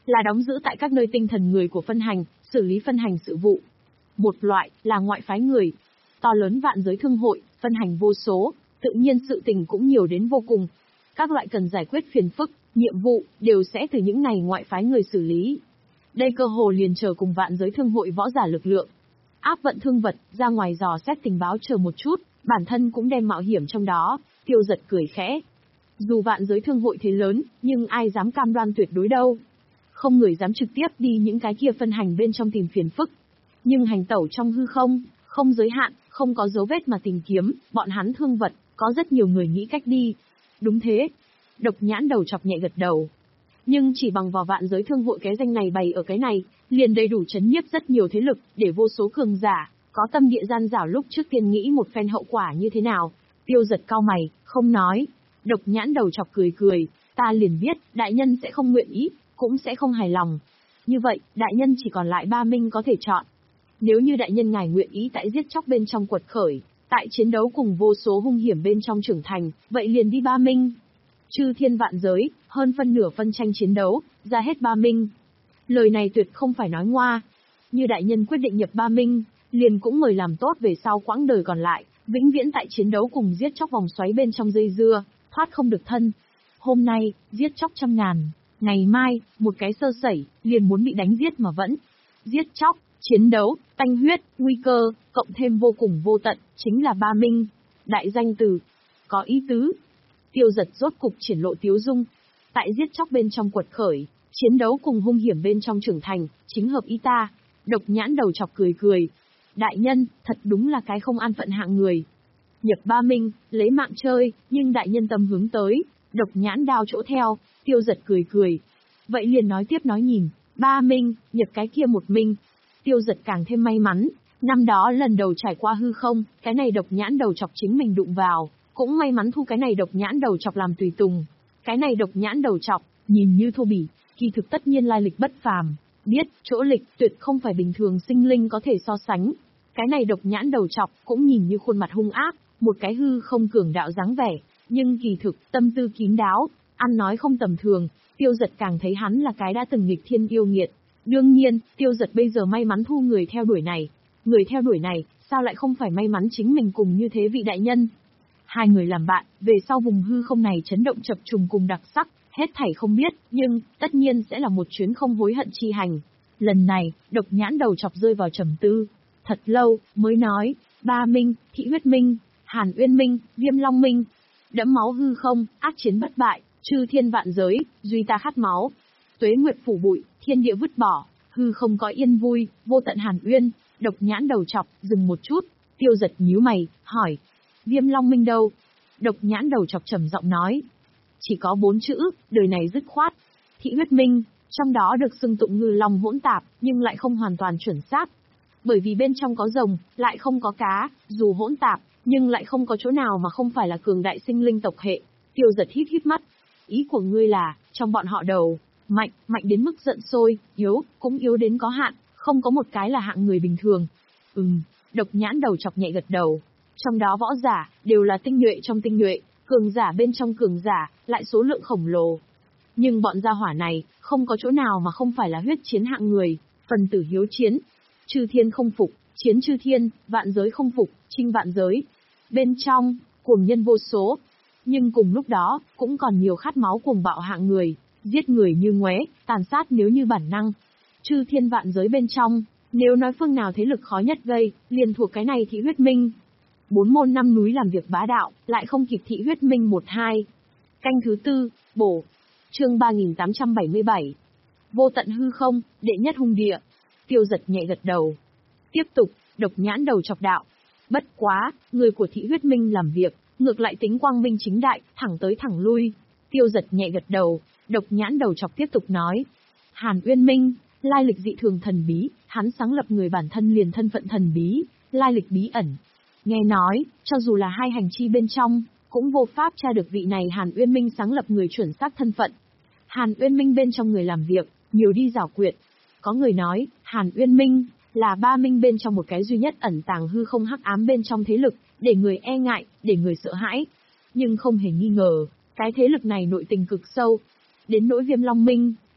là đóng giữ tại các nơi tinh thần người của phân hành, xử lý phân hành sự vụ. Một loại là ngoại phái người. To lớn vạn giới thương hội, phân hành vô số, tự nhiên sự tình cũng nhiều đến vô cùng. Các loại cần giải quyết phiền phức, nhiệm vụ, đều sẽ từ những này ngoại phái người xử lý. Đây cơ hồ liền chờ cùng vạn giới thương hội võ giả lực lượng. Áp vận thương vật, ra ngoài dò xét tình báo chờ một chút, bản thân cũng đem mạo hiểm trong đó, Tiêu Giật cười khẽ. Dù vạn giới thương hội thế lớn, nhưng ai dám cam đoan tuyệt đối đâu. Không người dám trực tiếp đi những cái kia phân hành bên trong tìm phiền phức. Nhưng hành tẩu trong hư không, không giới hạn, không có dấu vết mà tìm kiếm, bọn hắn thương vật, có rất nhiều người nghĩ cách đi. Đúng thế. Độc Nhãn đầu chọc nhẹ gật đầu. Nhưng chỉ bằng vào vạn giới thương hội cái danh này bày ở cái này, liền đầy đủ chấn nhiếp rất nhiều thế lực, để vô số cường giả, có tâm địa gian dảo lúc trước tiên nghĩ một phen hậu quả như thế nào. Tiêu Giật cau mày, không nói. Độc Nhãn đầu chọc cười cười, ta liền biết, đại nhân sẽ không nguyện ý, cũng sẽ không hài lòng. Như vậy, đại nhân chỉ còn lại Ba Minh có thể chọn. Nếu như đại nhân ngài nguyện ý tại giết chóc bên trong quật khởi, tại chiến đấu cùng vô số hung hiểm bên trong trưởng thành, vậy liền đi Ba Minh. Chư thiên vạn giới, hơn phân nửa phân tranh chiến đấu, ra hết Ba Minh. Lời này tuyệt không phải nói ngoa. Như đại nhân quyết định nhập Ba Minh, liền cũng mời làm tốt về sau quãng đời còn lại, vĩnh viễn tại chiến đấu cùng giết chóc vòng xoáy bên trong dây dưa, thoát không được thân. Hôm nay, giết chóc trăm ngàn, ngày mai, một cái sơ sẩy, liền muốn bị đánh giết mà vẫn. Giết chóc, chiến đấu, tanh huyết, nguy cơ, cộng thêm vô cùng vô tận, chính là Ba Minh. Đại danh từ, có ý tứ. Tiêu Giật rốt cục triển lộ tiếu dung. Tại giết chóc bên trong quật khởi, chiến đấu cùng hung hiểm bên trong trưởng thành, chính hợp ý ta. Độc Nhãn đầu chọc cười cười. Đại nhân, thật đúng là cái không an phận hạng người. Nhập Ba Minh, lấy mạng chơi, nhưng đại nhân tâm hướng tới. Độc Nhãn đao chỗ theo, Tiêu Giật cười cười. Vậy liền nói tiếp nói nhìn, Ba Minh, nhập cái kia một Minh. Tiêu Giật càng thêm may mắn, năm đó lần đầu trải qua hư không, cái này Độc Nhãn đầu chọc chính mình đụng vào, cũng may mắn thu cái này Độc Nhãn đầu chọc làm tùy tùng. Cái này Độc Nhãn đầu chọc, nhìn như thô bỉ, kỳ thực tất nhiên lai lịch bất phàm, biết, chỗ lịch tuyệt không phải bình thường sinh linh có thể so sánh. Cái này Độc Nhãn đầu chọc cũng nhìn như khuôn mặt hung ác, một cái hư không cường đạo dáng vẻ, nhưng kỳ thực tâm tư kín đáo, ăn nói không tầm thường. Tiêu Giật càng thấy hắn là cái đã từng nghịch thiên yêu nghiệt. Đương nhiên, Tiêu Giật bây giờ may mắn thu người theo đuổi này. Người theo đuổi này, sao lại không phải may mắn chính mình cùng như thế vị đại nhân. Hai người làm bạn, về sau vùng hư không này chấn động chập trùng cùng đặc sắc, hết thảy không biết, nhưng, tất nhiên sẽ là một chuyến không hối hận chi hành. Lần này, Độc Nhãn đầu chọc rơi vào trầm tư. Thật lâu, mới nói, Ba Minh, Thị Huyết Minh, Hàn Uyên Minh, Viêm Long Minh. Đẫm máu hư không, ác chiến bất bại, chư thiên vạn giới, duy ta khát máu. Tuế nguyệt phủ bụi, thiên địa vứt bỏ, hư không có yên vui, vô tận Hàn Uyên. Độc Nhãn đầu chọc, dừng một chút, Tiêu Giật nhíu mày, hỏi. Viêm Long Minh đâu? Độc Nhãn đầu chọc trầm giọng nói. Chỉ có bốn chữ, đời này dứt khoát. Thị Huyết Minh, trong đó được xưng tụng ngư long hỗn tạp, nhưng lại không hoàn toàn chuẩn xác. Bởi vì bên trong có rồng, lại không có cá, dù hỗn tạp, nhưng lại không có chỗ nào mà không phải là cường đại sinh linh tộc hệ. Tiêu Giật híp híp mắt. Ý của ngươi là, trong bọn họ đầu, mạnh, mạnh đến mức giận sôi, yếu, cũng yếu đến có hạn, không có một cái là hạng người bình thường. Ừm, Độc Nhãn đầu chọc nhẹ gật đầu. Trong đó võ giả, đều là tinh nhuệ trong tinh nhuệ, cường giả bên trong cường giả, lại số lượng khổng lồ. Nhưng bọn gia hỏa này, không có chỗ nào mà không phải là huyết chiến hạng người, phần tử hiếu chiến. Chư thiên không phục, chiến chư thiên, vạn giới không phục, chinh vạn giới. Bên trong, cuồng nhân vô số. Nhưng cùng lúc đó, cũng còn nhiều khát máu cuồng bạo hạng người, giết người như ngoé, tàn sát nếu như bản năng. Chư thiên vạn giới bên trong, nếu nói phương nào thế lực khó nhất gây, liền thuộc cái này Thị Huyết Minh. Bốn môn năm núi làm việc bá đạo, lại không kịp Thị Huyết Minh một hai. Canh thứ tư, bổ. Chương ba nghìn tám trăm bảy mươi bảy. Vô tận hư không, đệ nhất hung địa. Tiêu Giật nhẹ gật đầu. Tiếp tục, Độc Nhãn đầu chọc đạo. Bất quá, người của Thị Huyết Minh làm việc, ngược lại tính quang minh chính đại, thẳng tới thẳng lui. Tiêu Giật nhẹ gật đầu, Độc Nhãn đầu chọc tiếp tục nói. Hàn Uyên Minh, lai lịch dị thường thần bí, hắn sáng lập người bản thân liền thân phận thần bí, lai lịch bí ẩn. Nghe nói, cho dù là hai hành chi bên trong, cũng vô pháp tra được vị này Hàn Uyên Minh sáng lập người chuẩn xác thân phận. Hàn Uyên Minh bên trong người làm việc, nhiều đi giảo quyệt. Có người nói, Hàn Uyên Minh là Ba Minh bên trong một cái duy nhất ẩn tàng hư không hắc ám bên trong thế lực, để người e ngại, để người sợ hãi. Nhưng không hề nghi ngờ, cái thế lực này nội tình cực sâu. Đến nỗi Viêm Long Minh,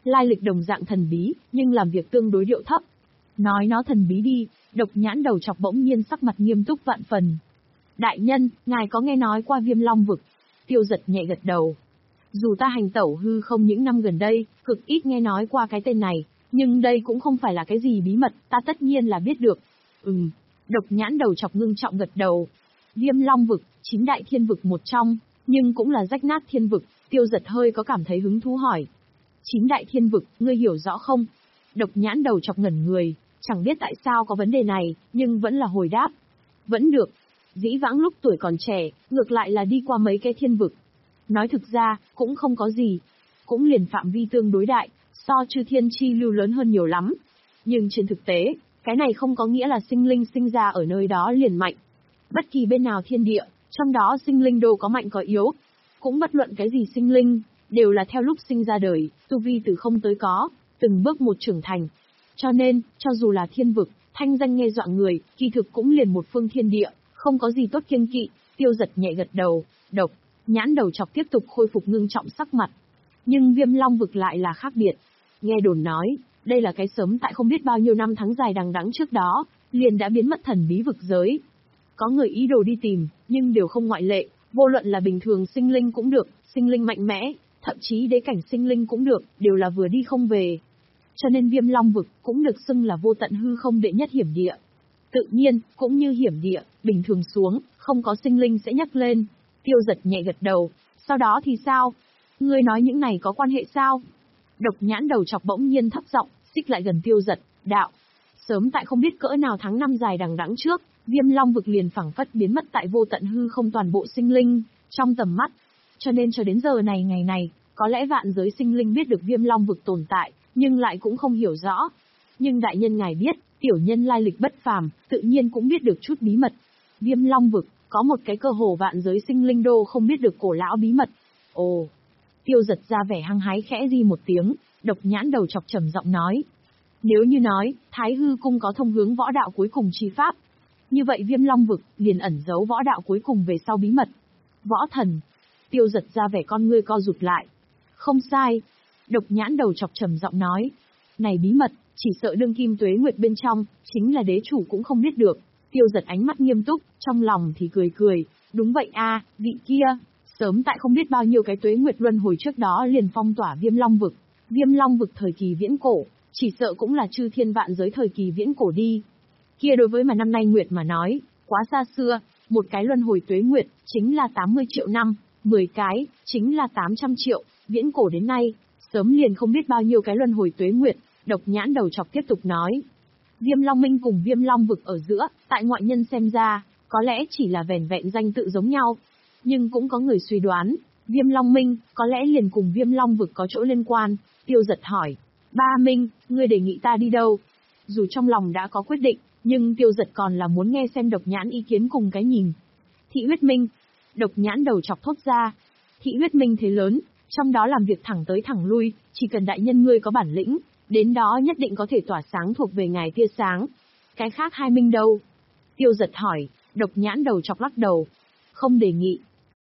lai lịch đồng dạng thần bí, nhưng làm việc tương đối điệu thấp. Nói nó thần bí đi, Độc Nhãn Đầu Chọc bỗng nhiên sắc mặt nghiêm túc vạn phần. Đại nhân, ngài có nghe nói qua Viêm Long vực? Tiêu Giật nhẹ gật đầu. Dù ta hành tẩu hư không những năm gần đây, cực ít nghe nói qua cái tên này, nhưng đây cũng không phải là cái gì bí mật, ta tất nhiên là biết được. Ừm, Độc Nhãn Đầu Chọc ngưng trọng gật đầu. Viêm Long vực, chín đại thiên vực một trong, nhưng cũng là rách nát thiên vực, Tiêu Giật hơi có cảm thấy hứng thú hỏi. Chín đại thiên vực, ngươi hiểu rõ không? Độc Nhãn Đầu Chọc ngẩn người, chẳng biết tại sao có vấn đề này, nhưng vẫn là hồi đáp. Vẫn được. Dĩ vãng lúc tuổi còn trẻ, ngược lại là đi qua mấy cái thiên vực. Nói thực ra, cũng không có gì. Cũng liền phạm vi tương đối đại, so chư thiên chi lưu lớn hơn nhiều lắm. Nhưng trên thực tế, cái này không có nghĩa là sinh linh sinh ra ở nơi đó liền mạnh. Bất kỳ bên nào thiên địa, trong đó sinh linh đều có mạnh có yếu. Cũng bất luận cái gì sinh linh, đều là theo lúc sinh ra đời, tu vi từ không tới có, từng bước một trưởng thành. Cho nên, cho dù là thiên vực, thanh danh nghe dọa người, kỳ thực cũng liền một phương thiên địa, không có gì tốt kiêng kỵ. Tiêu Giật nhẹ gật đầu. Độc Nhãn Đầu Chọc tiếp tục khôi phục ngưng trọng sắc mặt. Nhưng Viêm Long vực lại là khác biệt. Nghe đồn nói, đây là cái sớm tại không biết bao nhiêu năm tháng dài đằng đẵng trước đó, liền đã biến mất thần bí vực giới. Có người ý đồ đi tìm, nhưng đều không ngoại lệ, vô luận là bình thường sinh linh cũng được, sinh linh mạnh mẽ, thậm chí đế cảnh sinh linh cũng được, đều là vừa đi không về. Cho nên Viêm Long vực cũng được xưng là vô tận hư không đệ nhất hiểm địa. Tự nhiên, cũng như hiểm địa, bình thường xuống, không có sinh linh sẽ nhắc lên. Tiêu Giật nhẹ gật đầu. Sau đó thì sao? Ngươi nói những này có quan hệ sao? Độc Nhãn Đầu Chọc bỗng nhiên thấp giọng, xích lại gần Tiêu Giật, đạo. Sớm tại không biết cỡ nào tháng năm dài đằng đẵng trước, Viêm Long vực liền phảng phất biến mất tại vô tận hư không toàn bộ sinh linh, trong tầm mắt. Cho nên cho đến giờ này ngày này, có lẽ vạn giới sinh linh biết được Viêm Long vực tồn tại, nhưng lại cũng không hiểu rõ. Nhưng đại nhân ngài biết, tiểu nhân lai lịch bất phàm, tự nhiên cũng biết được chút bí mật. Viêm Long vực, có một cái cơ hồ vạn giới sinh linh đô không biết được cổ lão bí mật. Ồ! Tiêu Giật ra vẻ hăng hái khẽ di một tiếng, Độc Nhãn Đầu Chọc trầm giọng nói. Nếu như nói, Thái Hư Cung có thông hướng võ đạo cuối cùng chi pháp, như vậy Viêm Long vực liền ẩn giấu võ đạo cuối cùng về sau bí mật. Võ thần. Tiêu Giật ra vẻ con ngươi co rụt lại. Không sai. Độc Nhãn Đầu Chọc trầm giọng nói. Này bí mật, chỉ sợ đương kim tuế nguyệt bên trong, chính là đế chủ cũng không biết được. Tiêu Giật ánh mắt nghiêm túc, trong lòng thì cười cười. Đúng vậy a, vị kia, sớm tại không biết bao nhiêu cái tuế nguyệt luân hồi trước đó liền phong tỏa Viêm Long vực. Viêm Long vực thời kỳ viễn cổ, chỉ sợ cũng là chư thiên vạn giới thời kỳ viễn cổ đi. Kia đối với mà năm nay nguyệt mà nói, quá xa xưa, một cái luân hồi tuế nguyệt, chính là tám mươi triệu năm, mười cái, chính là tám trăm triệu, viễn cổ đến nay, sớm liền không biết bao nhiêu cái luân hồi tuế nguyệt. Độc Nhãn Đầu Chọc tiếp tục nói. Viêm Long Minh cùng Viêm Long vực ở giữa, tại ngoại nhân xem ra, có lẽ chỉ là vẻn vẹn danh tự giống nhau. Nhưng cũng có người suy đoán, Viêm Long Minh, có lẽ liền cùng Viêm Long vực có chỗ liên quan. Tiêu Giật hỏi. Ba Minh, ngươi đề nghị ta đi đâu? Dù trong lòng đã có quyết định, nhưng Tiêu Giật còn là muốn nghe xem Độc Nhãn ý kiến cùng cái nhìn. Thị Huyết Minh. Độc Nhãn Đầu Chọc thốt ra. Thị Huyết Minh thế lớn, trong đó làm việc thẳng tới thẳng lui, chỉ cần đại nhân ngươi có bản lĩnh, đến đó nhất định có thể tỏa sáng thuộc về ngài tia sáng. Cái khác hai minh đâu? Tiêu Giật hỏi. Độc Nhãn Đầu Chọc lắc đầu. Không đề nghị.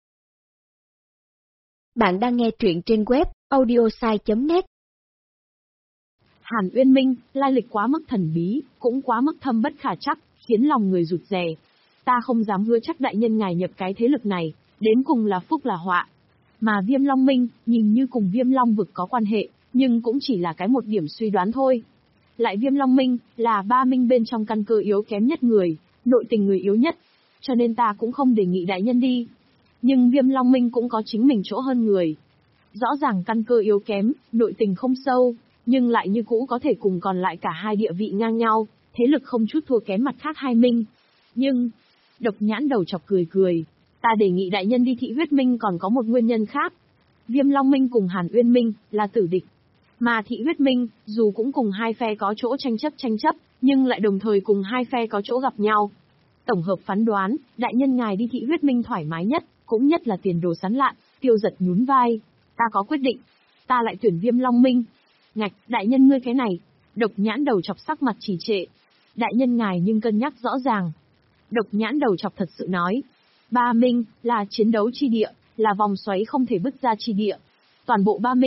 Bạn đang nghe truyện trên web audiosai chấm net. Hàn Uyên Minh, lai lịch quá mức thần bí, cũng quá mức thâm bất khả chắc, khiến lòng người rụt rè. Ta không dám hứa chắc đại nhân ngài nhập cái thế lực này, đến cùng là phúc là họa. Mà Viêm Long Minh, nhìn như cùng Viêm Long vực có quan hệ, nhưng cũng chỉ là cái một điểm suy đoán thôi. Lại Viêm Long Minh, là ba minh bên trong căn cơ yếu kém nhất người, nội tình người yếu nhất, cho nên ta cũng không đề nghị đại nhân đi. Nhưng Viêm Long Minh cũng có chính mình chỗ hơn người. Rõ ràng căn cơ yếu kém, nội tình không sâu, nhưng lại như cũ có thể cùng còn lại cả hai địa vị ngang nhau, thế lực không chút thua kém mặt khác hai minh. Nhưng, Độc Nhãn Đầu Chọc cười cười, ta đề nghị đại nhân đi Thị Huyết Minh còn có một nguyên nhân khác. Viêm Long Minh cùng Hàn Uyên Minh là tử địch, mà Thị Huyết Minh dù cũng cùng hai phe có chỗ tranh chấp tranh chấp, nhưng lại đồng thời cùng hai phe có chỗ gặp nhau. Tổng hợp phán đoán, đại nhân ngài đi Thị Huyết Minh thoải mái nhất, cũng nhất là tiền đồ sán lạn. Tiêu Giật nhún vai, ta có quyết định, ta lại tuyển Viêm Long Minh. Ngạch, đại nhân ngươi cái này. Độc Nhãn Đầu Chọc sắc mặt trì trệ. Đại nhân ngài nhưng cân nhắc rõ ràng. Độc Nhãn Đầu Chọc thật sự nói. Ba minh, là chiến đấu chi địa, là vòng xoáy không thể bứt ra chi địa. Toàn bộ ba minh,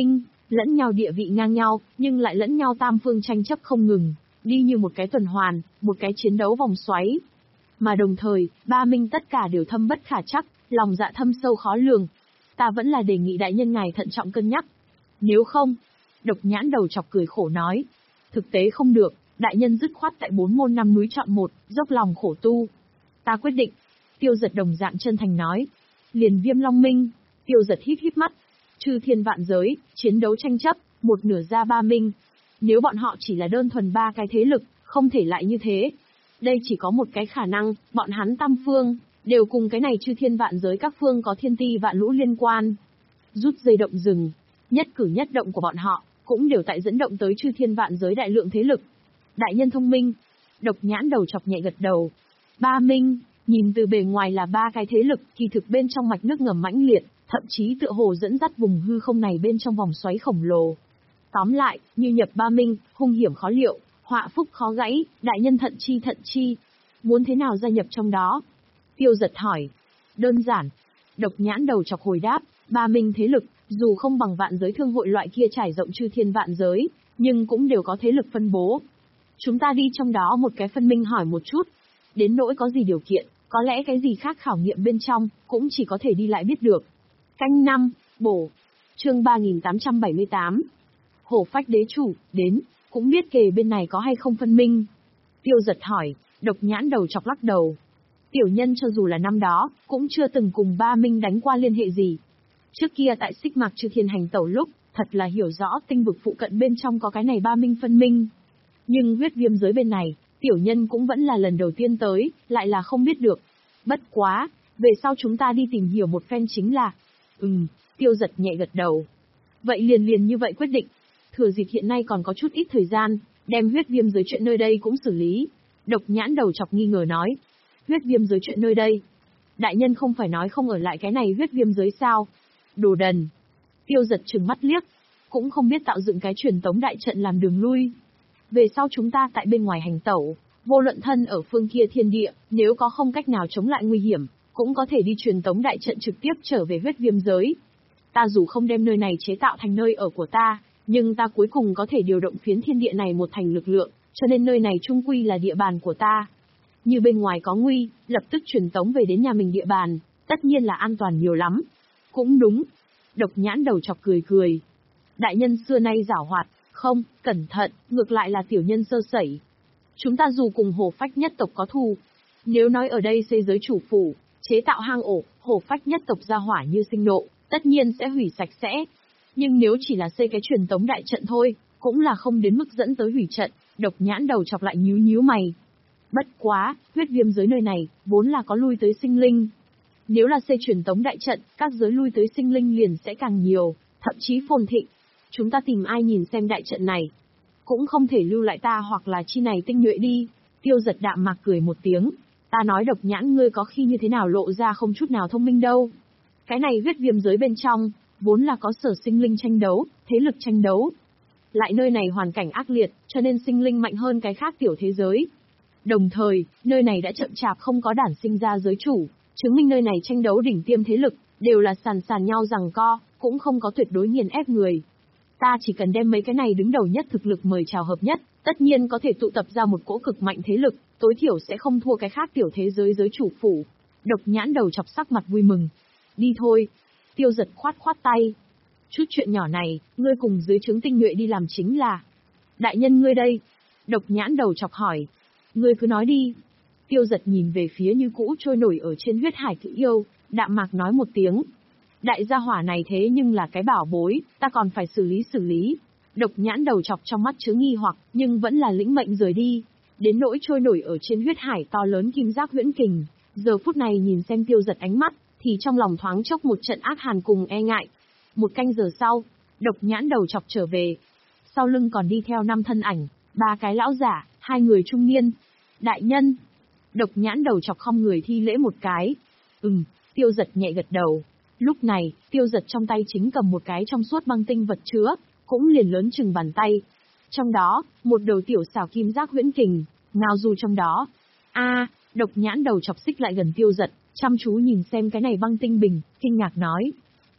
lẫn nhau địa vị ngang nhau, nhưng lại lẫn nhau tam phương tranh chấp không ngừng, đi như một cái tuần hoàn, một cái chiến đấu vòng xoáy. Mà đồng thời, ba minh tất cả đều thâm bất khả trắc, lòng dạ thâm sâu khó lường. Ta vẫn là đề nghị đại nhân ngài thận trọng cân nhắc. Nếu không, Độc Nhãn đầu chọc cười khổ nói, thực tế không được, đại nhân dứt khoát tại bốn môn năm núi chọn một, dốc lòng khổ tu. Ta quyết định. Tiêu Giật đồng dạng chân thành nói. Liền Viêm Long Minh. Tiêu Giật híp híp mắt. Chư thiên vạn giới, chiến đấu tranh chấp, một nửa ra ba minh. Nếu bọn họ chỉ là đơn thuần ba cái thế lực, không thể lại như thế. Đây chỉ có một cái khả năng, bọn hắn tam phương, đều cùng cái này chư thiên vạn giới các phương có thiên ti vạn lũ liên quan. Rút dây động rừng, nhất cử nhất động của bọn họ, cũng đều tại dẫn động tới chư thiên vạn giới đại lượng thế lực. Đại nhân thông minh. Độc Nhãn đầu chọc nhẹ gật đầu. Ba minh, nhìn từ bề ngoài là ba cái thế lực, kỳ thực bên trong mạch nước ngầm mãnh liệt, thậm chí tựa hồ dẫn dắt vùng hư không này bên trong vòng xoáy khổng lồ. Tóm lại, như nhập ba minh, hung hiểm khó liệu, họa phúc khó gãy, đại nhân thận chi thận chi. Muốn thế nào gia nhập trong đó? Tiêu Giật hỏi. Đơn giản. Độc Nhãn đầu chọc hồi đáp, ba minh thế lực, dù không bằng vạn giới thương hội loại kia trải rộng chư thiên vạn giới, nhưng cũng đều có thế lực phân bố. Chúng ta đi trong đó một cái phân minh hỏi một chút. Đến nỗi có gì điều kiện, có lẽ cái gì khác khảo nghiệm bên trong, cũng chỉ có thể đi lại biết được. Canh năm, bổ. Chương ba nghìn tám trăm bảy mươi tám. Hổ Phách đế chủ, đến, cũng biết kề bên này có hay không phân minh. Tiêu Giật hỏi. Độc Nhãn đầu chọc lắc đầu. Tiểu nhân cho dù là năm đó, cũng chưa từng cùng ba minh đánh qua liên hệ gì. Trước kia tại Xích Mạc Chư Thiên hành tẩu lúc, thật là hiểu rõ tinh vực phụ cận bên trong có cái này ba minh phân minh. Nhưng huyết viêm giới bên này, tiểu nhân cũng vẫn là lần đầu tiên tới, lại là không biết được. Bất quá, về sau chúng ta đi tìm hiểu một phen chính là... Ừm, Tiêu Giật nhẹ gật đầu. Vậy liền liền như vậy quyết định. Thừa dịp hiện nay còn có chút ít thời gian, đem huyết viêm giới chuyện nơi đây cũng xử lý. Độc Nhãn đầu chọc nghi ngờ nói. Huyết viêm giới chuyện nơi đây. Đại nhân không phải nói không ở lại cái này huyết viêm giới sao? Đồ đần. Tiêu Giật trừng mắt liếc. Cũng không biết tạo dựng cái truyền tống đại trận làm đường lui. Về sau chúng ta tại bên ngoài hành tẩu, vô luận thân ở phương kia thiên địa, nếu có không cách nào chống lại nguy hiểm, cũng có thể đi truyền tống đại trận trực tiếp trở về huyết viêm giới. Ta dù không đem nơi này chế tạo thành nơi ở của ta, nhưng ta cuối cùng có thể điều động phiến thiên địa này một thành lực lượng, cho nên nơi này chung quy là địa bàn của ta. Như bên ngoài có nguy, lập tức truyền tống về đến nhà mình địa bàn, tất nhiên là an toàn nhiều lắm. Cũng đúng. Độc Nhãn đầu chọc cười cười. Đại nhân xưa nay giảo hoạt, không, cẩn thận, ngược lại là tiểu nhân sơ sẩy. Chúng ta dù cùng Hổ Phách nhất tộc có thù, nếu nói ở đây xây giới chủ phủ, chế tạo hang ổ, Hổ Phách nhất tộc ra hỏa như sinh nộ, tất nhiên sẽ hủy sạch sẽ. Nhưng nếu chỉ là xây cái truyền tống đại trận thôi, cũng là không đến mức dẫn tới hủy trận. Độc Nhãn đầu chọc lại nhíu nhíu mày. Bất quá, huyết viêm giới nơi này, vốn là có lui tới sinh linh. Nếu là xây truyền tống đại trận, các giới lui tới sinh linh liền sẽ càng nhiều, thậm chí phồn thịnh. Chúng ta tìm ai nhìn xem đại trận này. Cũng không thể lưu lại ta hoặc là chi này tinh nhuệ đi. Tiêu Giật đạm mạc cười một tiếng. Ta nói Độc Nhãn ngươi có khi như thế nào lộ ra không chút nào thông minh đâu. Cái này huyết viêm giới bên trong, vốn là có sở sinh linh tranh đấu, thế lực tranh đấu. Lại nơi này hoàn cảnh ác liệt, cho nên sinh linh mạnh hơn cái khác tiểu thế giới. Đồng thời, nơi này đã chậm chạp không có đản sinh ra giới chủ, chứng minh nơi này tranh đấu đỉnh tiêm thế lực, đều là sàn sàn nhau giằng co, cũng không có tuyệt đối nghiền ép người. Ta chỉ cần đem mấy cái này đứng đầu nhất thực lực mời chào hợp nhất, tất nhiên có thể tụ tập ra một cỗ cực mạnh thế lực, tối thiểu sẽ không thua cái khác tiểu thế giới giới chủ phủ. Độc Nhãn đầu chọc sắc mặt vui mừng. Đi thôi. Tiêu Giật khoát khoát tay. Chút chuyện nhỏ này, ngươi cùng dưới trướng tinh nhuệ đi làm chính là. Đại nhân ngươi đây. Độc Nhãn đầu chọc hỏi. Ngươi cứ nói đi. Tiêu Giật nhìn về phía như cũ trôi nổi ở trên huyết hải cự yêu, đạm mạc nói một tiếng. Đại gia hỏa này thế nhưng là cái bảo bối, ta còn phải xử lý xử lý. Độc Nhãn đầu chọc trong mắt chứa nghi hoặc, nhưng vẫn là lĩnh mệnh rời đi. Đến nỗi trôi nổi ở trên huyết hải to lớn kim giác huyễn kình, giờ phút này nhìn xem Tiêu Giật ánh mắt, thì trong lòng thoáng chốc một trận ác hàn cùng e ngại. Một canh giờ sau, Độc Nhãn đầu chọc trở về. Sau lưng còn đi theo năm thân ảnh, ba cái lão giả, hai người trung niên. Đại nhân. Độc Nhãn đầu chọc không người thi lễ một cái. Ừm, Tiêu Giật nhẹ gật đầu. Lúc này, Tiêu Giật trong tay chính cầm một cái trong suốt băng tinh vật chứa, cũng liền lớn chừng bàn tay. Trong đó, một đầu tiểu xảo kim giác huyễn kình, ngao du trong đó. A, Độc Nhãn đầu chọc xích lại gần Tiêu Giật, chăm chú nhìn xem cái này băng tinh bình, kinh ngạc nói.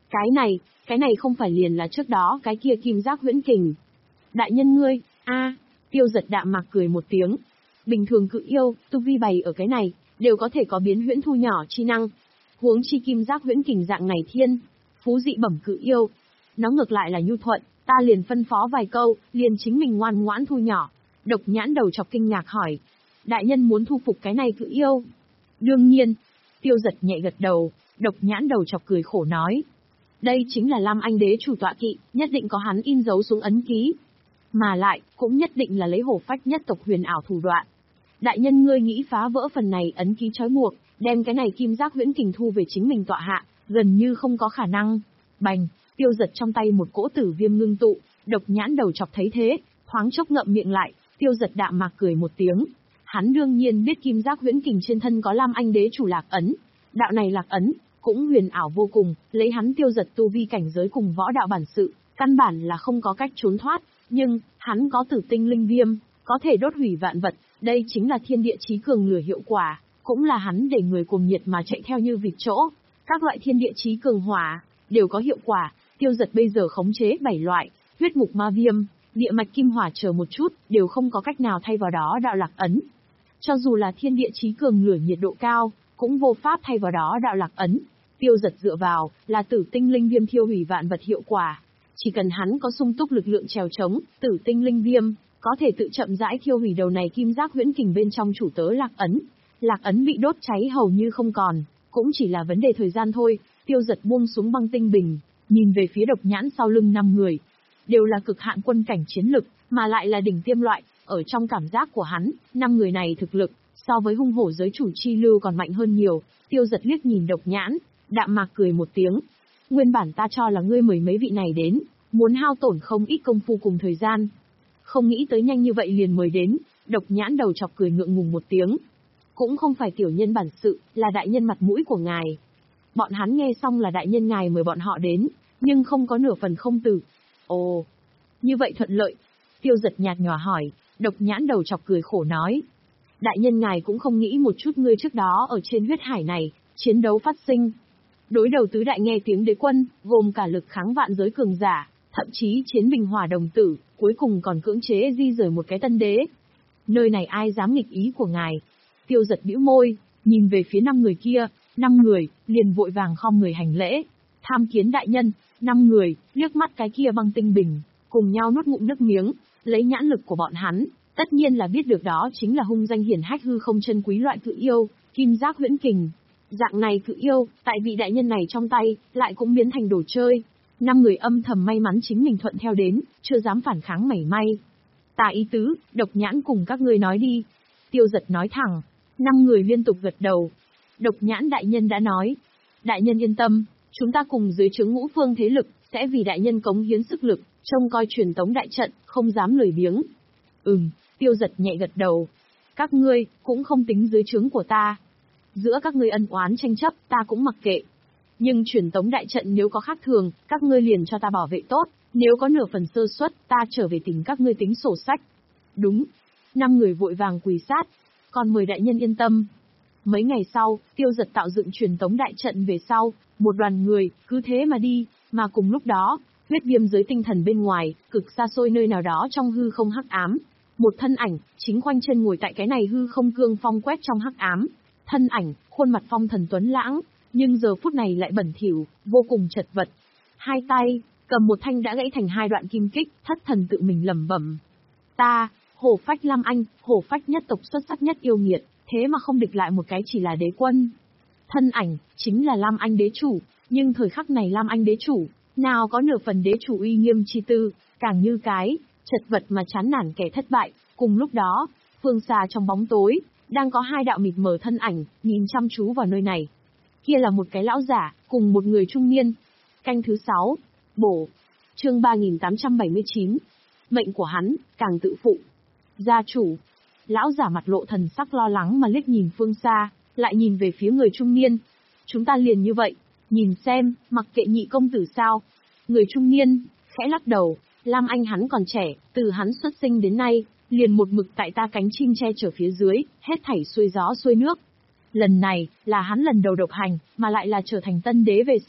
Cái này, cái này không phải liền là trước đó cái kia kim giác huyễn kình. Đại nhân ngươi, a, Tiêu Giật đạm mạc cười một tiếng. Bình thường cự yêu, tu vi bày ở cái này, đều có thể có biến huyễn thu nhỏ chi năng. Huống chi kim giác huyễn kình dạng này thiên, phú dị bẩm cự yêu. Nó ngược lại là nhu thuận, ta liền phân phó vài câu, liền chính mình ngoan ngoãn thu nhỏ. Độc Nhãn đầu chọc kinh ngạc hỏi. Đại nhân muốn thu phục cái này cự yêu? Đương nhiên. Tiêu Giật nhẹ gật đầu, Độc Nhãn đầu chọc cười khổ nói. Đây chính là Lam Anh đế chủ tọa kỵ, nhất định có hắn in dấu xuống ấn ký. Mà lại, cũng nhất định là lấy hổ phách nhất tộc huyền ảo thủ đoạn. Đại nhân ngươi nghĩ phá vỡ phần này ấn ký trói buộc, đem cái này kim giác huyễn kình thu về chính mình tọa hạ, gần như không có khả năng. Bành, Tiêu Giật trong tay một cỗ tử viêm ngưng tụ, Độc Nhãn đầu chọc thấy thế, thoáng chốc ngậm miệng lại, Tiêu Giật đạm mạc cười một tiếng. Hắn đương nhiên biết kim giác huyễn kình trên thân có Lam Anh đế chủ lạc ấn. Đạo này lạc ấn, cũng huyền ảo vô cùng, lấy hắn Tiêu Giật tu vi cảnh giới cùng võ đạo bản sự, căn bản là không có cách trốn thoát, nhưng, hắn có tử tinh linh viêm, có thể đốt hủy vạn vật, đây chính là thiên địa chí cường lửa hiệu quả, cũng là hắn để người cùng nhiệt mà chạy theo như vịt chỗ. Các loại thiên địa chí cường hỏa, đều có hiệu quả, Tiêu Giật bây giờ khống chế bảy loại, huyết mục ma viêm, địa mạch kim hỏa chờ một chút, đều không có cách nào thay vào đó đạo lạc ấn. Cho dù là thiên địa chí cường lửa nhiệt độ cao, cũng vô pháp thay vào đó đạo lạc ấn. Tiêu Giật dựa vào, là tử tinh linh viêm thiêu hủy vạn vật hiệu quả. Chỉ cần hắn có sung túc lực lượng trèo chống, tử tinh linh viêm, có thể tự chậm rãi thiêu hủy đầu này kim giác huyễn kình bên trong chủ tớ lạc ấn. Lạc ấn bị đốt cháy hầu như không còn, cũng chỉ là vấn đề thời gian thôi. Tiêu Giật buông xuống băng tinh bình, nhìn về phía Độc Nhãn sau lưng năm người. Đều là cực hạn quân cảnh chiến lực, mà lại là đỉnh tiêm loại, ở trong cảm giác của hắn, năm người này thực lực, so với hung hổ giới chủ chi lưu còn mạnh hơn nhiều. Tiêu Giật liếc nhìn Độc Nhãn, đạm mạc cười một tiếng. Nguyên bản ta cho là ngươi mời mấy vị này đến, muốn hao tổn không ít công phu cùng thời gian. Không nghĩ tới nhanh như vậy liền mời đến, Độc Nhãn đầu chọc cười ngượng ngùng một tiếng. Cũng không phải tiểu nhân bản sự, là đại nhân mặt mũi của ngài. Bọn hắn nghe xong là đại nhân ngài mời bọn họ đến, nhưng không có nửa phần không từ. Ồ, như vậy thuận lợi. Tiêu Giật nhạt nhòa hỏi, Độc Nhãn đầu chọc cười khổ nói. Đại nhân ngài cũng không nghĩ một chút ngươi trước đó ở trên huyết hải này, chiến đấu phát sinh. Đối đầu tứ đại nghe tiếng đế quân, gồm cả lực kháng vạn giới cường giả, thậm chí chiến bình hỏa đồng tử, cuối cùng còn cưỡng chế di rời một cái tân đế. Nơi này ai dám nghịch ý của ngài? Tiêu Giật bĩu môi, nhìn về phía năm người kia, năm người, liền vội vàng khom người hành lễ. Tham kiến đại nhân, năm người, liếc mắt cái kia băng tinh bình, cùng nhau nuốt ngụm nước miếng, lấy nhãn lực của bọn hắn, tất nhiên là biết được đó chính là hung danh hiển hách hư không chân quý loại cự yêu, kim giác huyễn kình. Dạng này cự yêu, tại vị đại nhân này trong tay, lại cũng biến thành đồ chơi. Năm người âm thầm may mắn chính mình thuận theo đến, chưa dám phản kháng mảy may. Ta ý tứ, Độc Nhãn cùng các ngươi nói đi. Tiêu Giật nói thẳng, năm người liên tục gật đầu. Độc Nhãn đại nhân đã nói. Đại nhân yên tâm, chúng ta cùng dưới trướng ngũ phương thế lực, sẽ vì đại nhân cống hiến sức lực, trông coi truyền tống đại trận, không dám lười biếng. Ừm, Tiêu Giật nhẹ gật đầu. Các ngươi, cũng không tính dưới trướng của ta. Giữa các ngươi ân oán tranh chấp, ta cũng mặc kệ. Nhưng truyền tống đại trận nếu có khác thường, các ngươi liền cho ta bảo vệ tốt, nếu có nửa phần sơ suất, ta trở về tìm các ngươi tính sổ sách. Đúng. Năm người vội vàng quỳ sát. Còn mời đại nhân yên tâm. Mấy ngày sau, Tiêu Giật tạo dựng truyền tống đại trận về sau, một đoàn người, cứ thế mà đi, mà cùng lúc đó, huyết viêm giới tinh thần bên ngoài, cực xa xôi nơi nào đó trong hư không hắc ám. Một thân ảnh, chính khoanh chân ngồi tại cái này hư không cương phong quét trong hắc ám. Thân ảnh, khuôn mặt phong thần tuấn lãng, nhưng giờ phút này lại bẩn thỉu, vô cùng chật vật. Hai tay, cầm một thanh đã gãy thành hai đoạn kim kích, thất thần tự mình lẩm bẩm. Ta, hổ phách Lam Anh, hổ phách nhất tộc xuất sắc nhất yêu nghiệt, thế mà không địch lại một cái chỉ là đế quân. Thân ảnh, chính là Lam Anh đế chủ, nhưng thời khắc này Lam Anh đế chủ, nào có nửa phần đế chủ uy nghiêm chi tư, càng như cái, chật vật mà chán nản kẻ thất bại. Cùng lúc đó, phương xa trong bóng tối, đang có hai đạo mịt mờ thân ảnh, nhìn chăm chú vào nơi này. Kia là một cái lão giả, cùng một người trung niên. Canh thứ sáu, bổ. Chương ba nghìn tám trăm bảy mươi chín. Mệnh của hắn, càng tự phụ. Gia chủ. Lão giả mặt lộ thần sắc lo lắng mà liếc nhìn phương xa, lại nhìn về phía người trung niên. Chúng ta liền như vậy, nhìn xem, mặc kệ nhị công tử sao. Người trung niên, khẽ lắc đầu, Lam Anh hắn còn trẻ, từ hắn xuất sinh đến nay, liền một mực tại ta cánh chim che chở phía dưới, hết thảy xuôi gió xuôi nước. Lần này, là hắn lần đầu độc hành, mà lại là trở thành tân đế về sau,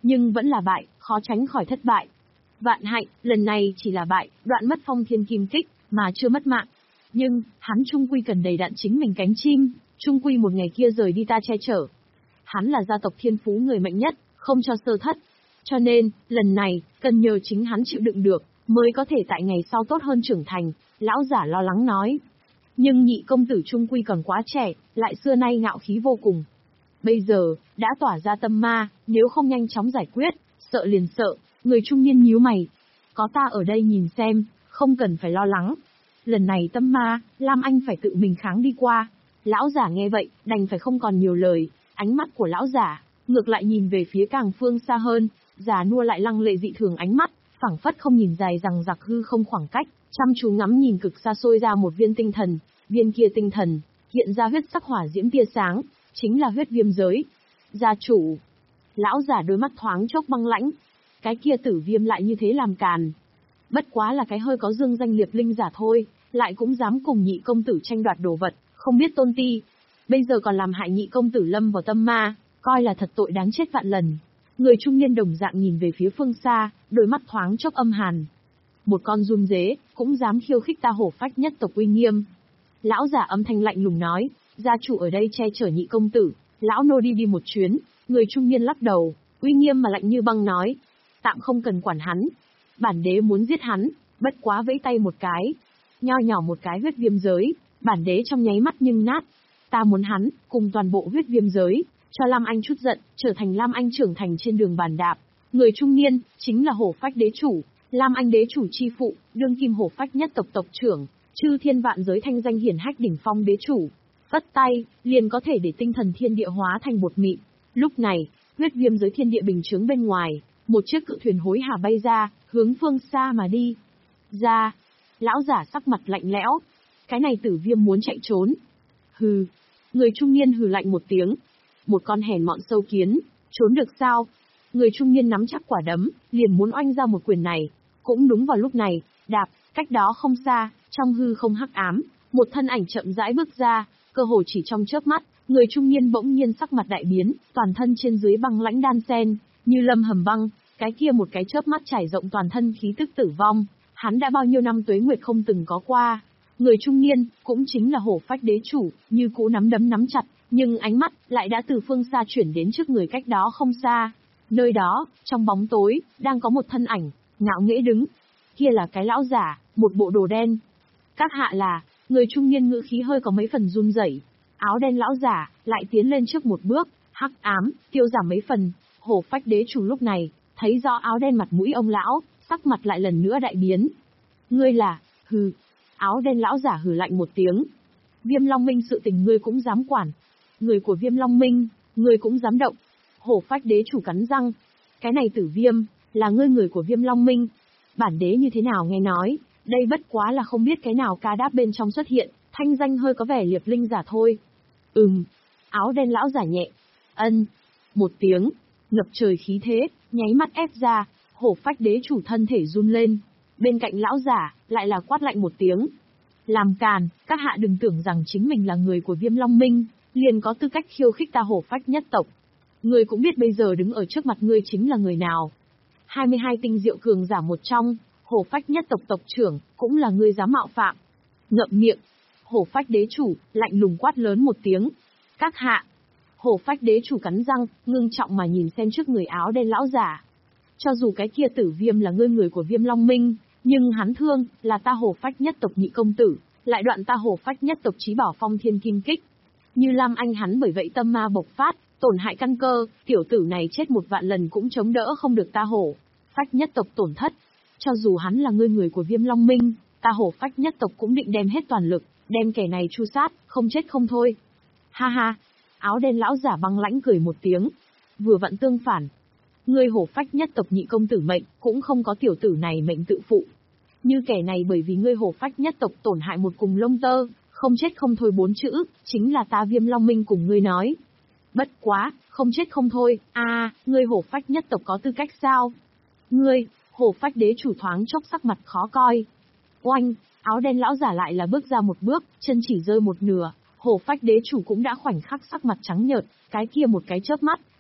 nhưng vẫn là bại, khó tránh khỏi thất bại. Vạn hạnh, lần này chỉ là bại, đoạn mất phong thiên kim kích, mà chưa mất mạng. Nhưng, hắn trung quy cần đầy đặn chính mình cánh chim, trung quy một ngày kia rời đi ta che chở. Hắn là gia tộc thiên phú người mạnh nhất, không cho sơ thất. Cho nên, lần này, cần nhờ chính hắn chịu đựng được, mới có thể tại ngày sau tốt hơn trưởng thành, lão giả lo lắng nói. Nhưng nhị công tử trung quy còn quá trẻ, lại xưa nay ngạo khí vô cùng. Bây giờ, đã tỏa ra tâm ma, nếu không nhanh chóng giải quyết, sợ liền sợ, người trung niên nhíu mày. Có ta ở đây nhìn xem, không cần phải lo lắng. Lần này tâm ma, Lam Anh phải tự mình kháng đi qua. Lão giả nghe vậy, đành phải không còn nhiều lời, ánh mắt của lão giả, ngược lại nhìn về phía càng phương xa hơn, già nua lại lăng lệ dị thường ánh mắt, phảng phất không nhìn dài rằng giặc hư không khoảng cách, chăm chú ngắm nhìn cực xa xôi ra một viên tinh thần, viên kia tinh thần, hiện ra huyết sắc hỏa diễm tia sáng, chính là huyết viêm giới. Gia chủ, lão giả đôi mắt thoáng chốc băng lãnh, cái kia tử viêm lại như thế làm càn. Bất quá là cái hơi có dương danh liệp linh giả thôi, lại cũng dám cùng nhị công tử tranh đoạt đồ vật, không biết tôn ti. Bây giờ còn làm hại nhị công tử lâm vào tâm ma, coi là thật tội đáng chết vạn lần. Người trung niên đồng dạng nhìn về phía phương xa, đôi mắt thoáng chốc âm hàn. Một con run dế, cũng dám khiêu khích ta hổ phách nhất tộc uy nghiêm. Lão giả âm thanh lạnh lùng nói, gia chủ ở đây che chở nhị công tử, lão nô đi đi một chuyến. Người trung niên lắc đầu, uy nghiêm mà lạnh như băng nói, tạm không cần quản hắn. Bản đế muốn giết hắn, bất quá vẫy tay một cái. Nho nhỏ một cái huyết viêm giới, bản đế trong nháy mắt nhưng nát. Ta muốn hắn, cùng toàn bộ huyết viêm giới, cho Lam Anh chút giận, trở thành Lam Anh trưởng thành trên đường bàn đạp. Người trung niên, chính là hổ phách đế chủ, Lam Anh đế chủ chi phụ, đương kim hổ phách nhất tộc tộc trưởng, chư thiên vạn giới thanh danh hiển hách đỉnh phong đế chủ. Phất tay, liền có thể để tinh thần thiên địa hóa thành bột mịn. Lúc này, huyết viêm giới thiên địa bình chướng bên ngoài, một chiếc cự thuyền hối hả bay ra, hướng phương xa mà đi. Ra, lão giả sắc mặt lạnh lẽo. Cái này tử viêm muốn chạy trốn. Hừ, người trung niên hừ lạnh một tiếng. Một con hèn mọn sâu kiến, trốn được sao? Người trung niên nắm chắc quả đấm, liền muốn oanh ra một quyền này. Cũng đúng vào lúc này, đạp, cách đó không xa, trong hư không hắc ám, một thân ảnh chậm rãi bước ra, cơ hồ chỉ trong chớp mắt, người trung niên bỗng nhiên sắc mặt đại biến, toàn thân trên dưới băng lãnh đan sen, như lâm hầm băng, cái kia một cái chớp mắt trải rộng toàn thân khí tức tử vong, hắn đã bao nhiêu năm tuế nguyệt không từng có qua. Người trung niên, cũng chính là hổ phách đế chủ, như cũ nắm đấm nắm chặt, nhưng ánh mắt lại đã từ phương xa chuyển đến trước người cách đó không xa. Nơi đó, trong bóng tối, đang có một thân ảnh, ngạo nghễ đứng. Kia là cái lão giả, một bộ đồ đen. Các hạ là, người trung niên ngữ khí hơi có mấy phần run rẩy. Áo đen lão giả, lại tiến lên trước một bước, hắc ám, tiêu giảm mấy phần. Hổ phách đế chủ lúc này, thấy rõ áo đen mặt mũi ông lão, sắc mặt lại lần nữa đại biến. Ngươi là, hừ. Áo đen lão giả hừ lạnh một tiếng. Viêm Long Minh sự tình ngươi cũng dám quản. Người của Viêm Long Minh, ngươi cũng dám động. Hổ phách đế chủ cắn răng. Cái này tử viêm, là ngươi người của Viêm Long Minh. Bản đế như thế nào nghe nói, đây bất quá là không biết cái nào ca đáp bên trong xuất hiện, thanh danh hơi có vẻ liệp linh giả thôi. Ừm. Áo đen lão giả nhẹ. Ân. Một tiếng, ngập trời khí thế, nháy mắt ép ra, hổ phách đế chủ thân thể run lên. Bên cạnh lão giả, lại là quát lạnh một tiếng. Làm càn, các hạ đừng tưởng rằng chính mình là người của Viêm Long Minh, liền có tư cách khiêu khích ta hổ phách nhất tộc. Ngươi cũng biết bây giờ đứng ở trước mặt ngươi chính là người nào. hai mươi hai tinh diệu cường giả một trong, hổ phách nhất tộc tộc trưởng, cũng là ngươi dám mạo phạm. Ngậm miệng. Hổ phách đế chủ, lạnh lùng quát lớn một tiếng. Các hạ. Hổ phách đế chủ cắn răng, ngưng trọng mà nhìn xem trước người áo đen lão giả. Cho dù cái kia tử viêm là ngươi người của Viêm Long Minh, nhưng hắn thương, là ta hổ phách nhất tộc nhị công tử, lại đoạn ta hổ phách nhất tộc chí bảo phong thiên kim kích. Như Lam Anh hắn bởi vậy tâm ma bộc phát, tổn hại căn cơ, tiểu tử này chết một vạn lần cũng chống đỡ không được ta hổ phách nhất tộc tổn thất. Cho dù hắn là ngươi người của Viêm Long Minh, ta hổ phách nhất tộc cũng định đem hết toàn lực, đem kẻ này tru sát, không chết không thôi. Ha ha, áo đen lão giả băng lãnh cười một tiếng. Vừa vặn tương phản. Ngươi hổ phách nhất tộc nhị công tử mệnh, cũng không có tiểu tử này mệnh tự phụ. Như kẻ này bởi vì ngươi hổ phách nhất tộc tổn hại một cùng lông tơ, không chết không thôi bốn chữ, chính là ta Viêm Long Minh cùng ngươi nói. Bất quá, không chết không thôi, a, à, ngươi hổ phách nhất tộc có tư cách sao? Ngươi, hổ phách đế chủ thoáng chốc sắc mặt khó coi. Oanh, áo đen lão giả lại là bước ra một bước, chân chỉ rơi một nửa, hổ phách đế chủ cũng đã khoảnh khắc sắc mặt trắng nhợt, cái kia một cái chớp mắt,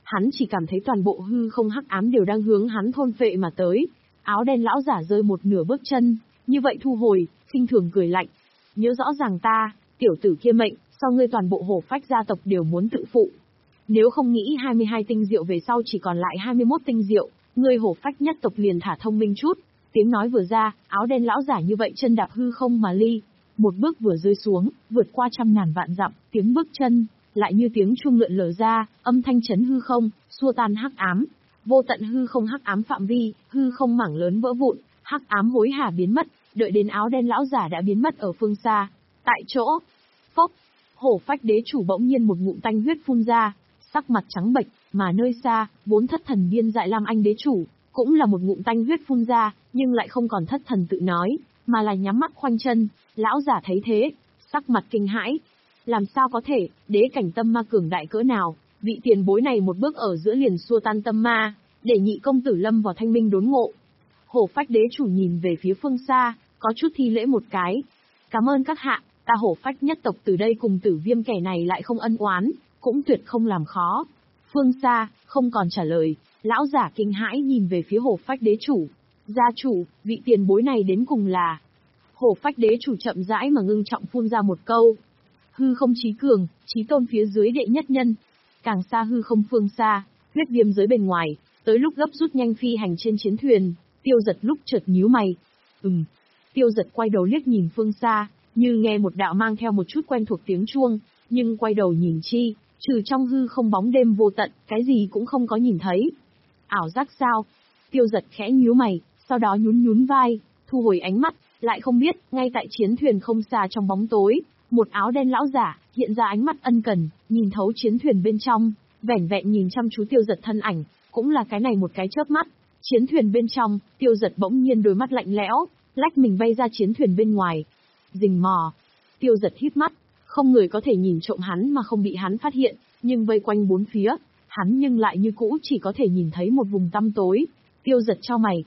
Hắn chỉ cảm thấy toàn bộ hư không hắc ám đều đang hướng hắn thôn phệ mà tới. Áo đen lão giả rơi một nửa bước chân, như vậy thu hồi, khinh thường cười lạnh. Nhớ rõ ràng ta, tiểu tử kia mệnh, sau ngươi toàn bộ hổ phách gia tộc đều muốn tự phụ. Nếu không nghĩ hai mươi hai tinh diệu về sau chỉ còn lại hai mươi mốt tinh diệu, ngươi hổ phách nhất tộc liền thả thông minh chút. Tiếng nói vừa ra, áo đen lão giả như vậy chân đạp hư không mà ly. Một bước vừa rơi xuống, vượt qua trăm ngàn vạn dặm, tiếng bước chân, lại như tiếng chuông lượn lờ ra, âm thanh chấn hư không, xua tan hắc ám. Vô tận hư không hắc ám phạm vi, hư không mảng lớn vỡ vụn, hắc ám hối hả biến mất, đợi đến áo đen lão giả đã biến mất ở phương xa. Tại chỗ, phốc, hổ phách đế chủ bỗng nhiên một ngụm tanh huyết phun ra, sắc mặt trắng bệch, mà nơi xa, vốn thất thần điên dại Lam Anh đế chủ, cũng là một ngụm tanh huyết phun ra, nhưng lại không còn thất thần tự nói, mà là nhắm mắt khoanh chân. Lão giả thấy thế, sắc mặt kinh hãi. Làm sao có thể, đế cảnh tâm ma cường đại cỡ nào, vị tiền bối này một bước ở giữa liền xua tan tâm ma, để nhị công tử lâm vào thanh minh đốn ngộ. Hổ phách đế chủ nhìn về phía phương xa, có chút thi lễ một cái. Cảm ơn các hạ, ta hổ phách nhất tộc từ đây cùng tử viêm kẻ này lại không ân oán, cũng tuyệt không làm khó. Phương xa, không còn trả lời, lão giả kinh hãi nhìn về phía hổ phách đế chủ. Gia chủ, vị tiền bối này đến cùng là... Hổ phách đế chủ chậm rãi mà ngưng trọng phun ra một câu. Hư không chí cường, chí tôn phía dưới đệ nhất nhân. Càng xa hư không phương xa, huyết viêm giới bên ngoài, tới lúc gấp rút nhanh phi hành trên chiến thuyền, Tiêu Giật lúc chợt nhíu mày. Ừm. Tiêu Giật quay đầu liếc nhìn phương xa, như nghe một đạo mang theo một chút quen thuộc tiếng chuông, nhưng quay đầu nhìn chi, trừ trong hư không bóng đêm vô tận, cái gì cũng không có nhìn thấy. Ảo giác sao? Tiêu Giật khẽ nhíu mày, sau đó nhún nhún vai, thu hồi ánh mắt, lại không biết, ngay tại chiến thuyền không xa trong bóng tối, một áo đen lão giả, hiện ra ánh mắt ân cần, nhìn thấu chiến thuyền bên trong, vẻn vẹn nhìn chăm chú Tiêu Giật thân ảnh, cũng là cái này một cái chớp mắt. Chiến thuyền bên trong, Tiêu Giật bỗng nhiên đôi mắt lạnh lẽo, lách mình bay ra chiến thuyền bên ngoài. Rình mò. Tiêu Giật híp mắt, không người có thể nhìn trộm hắn mà không bị hắn phát hiện, nhưng vây quanh bốn phía, hắn nhưng lại như cũ chỉ có thể nhìn thấy một vùng tăm tối. Tiêu Giật chau mày,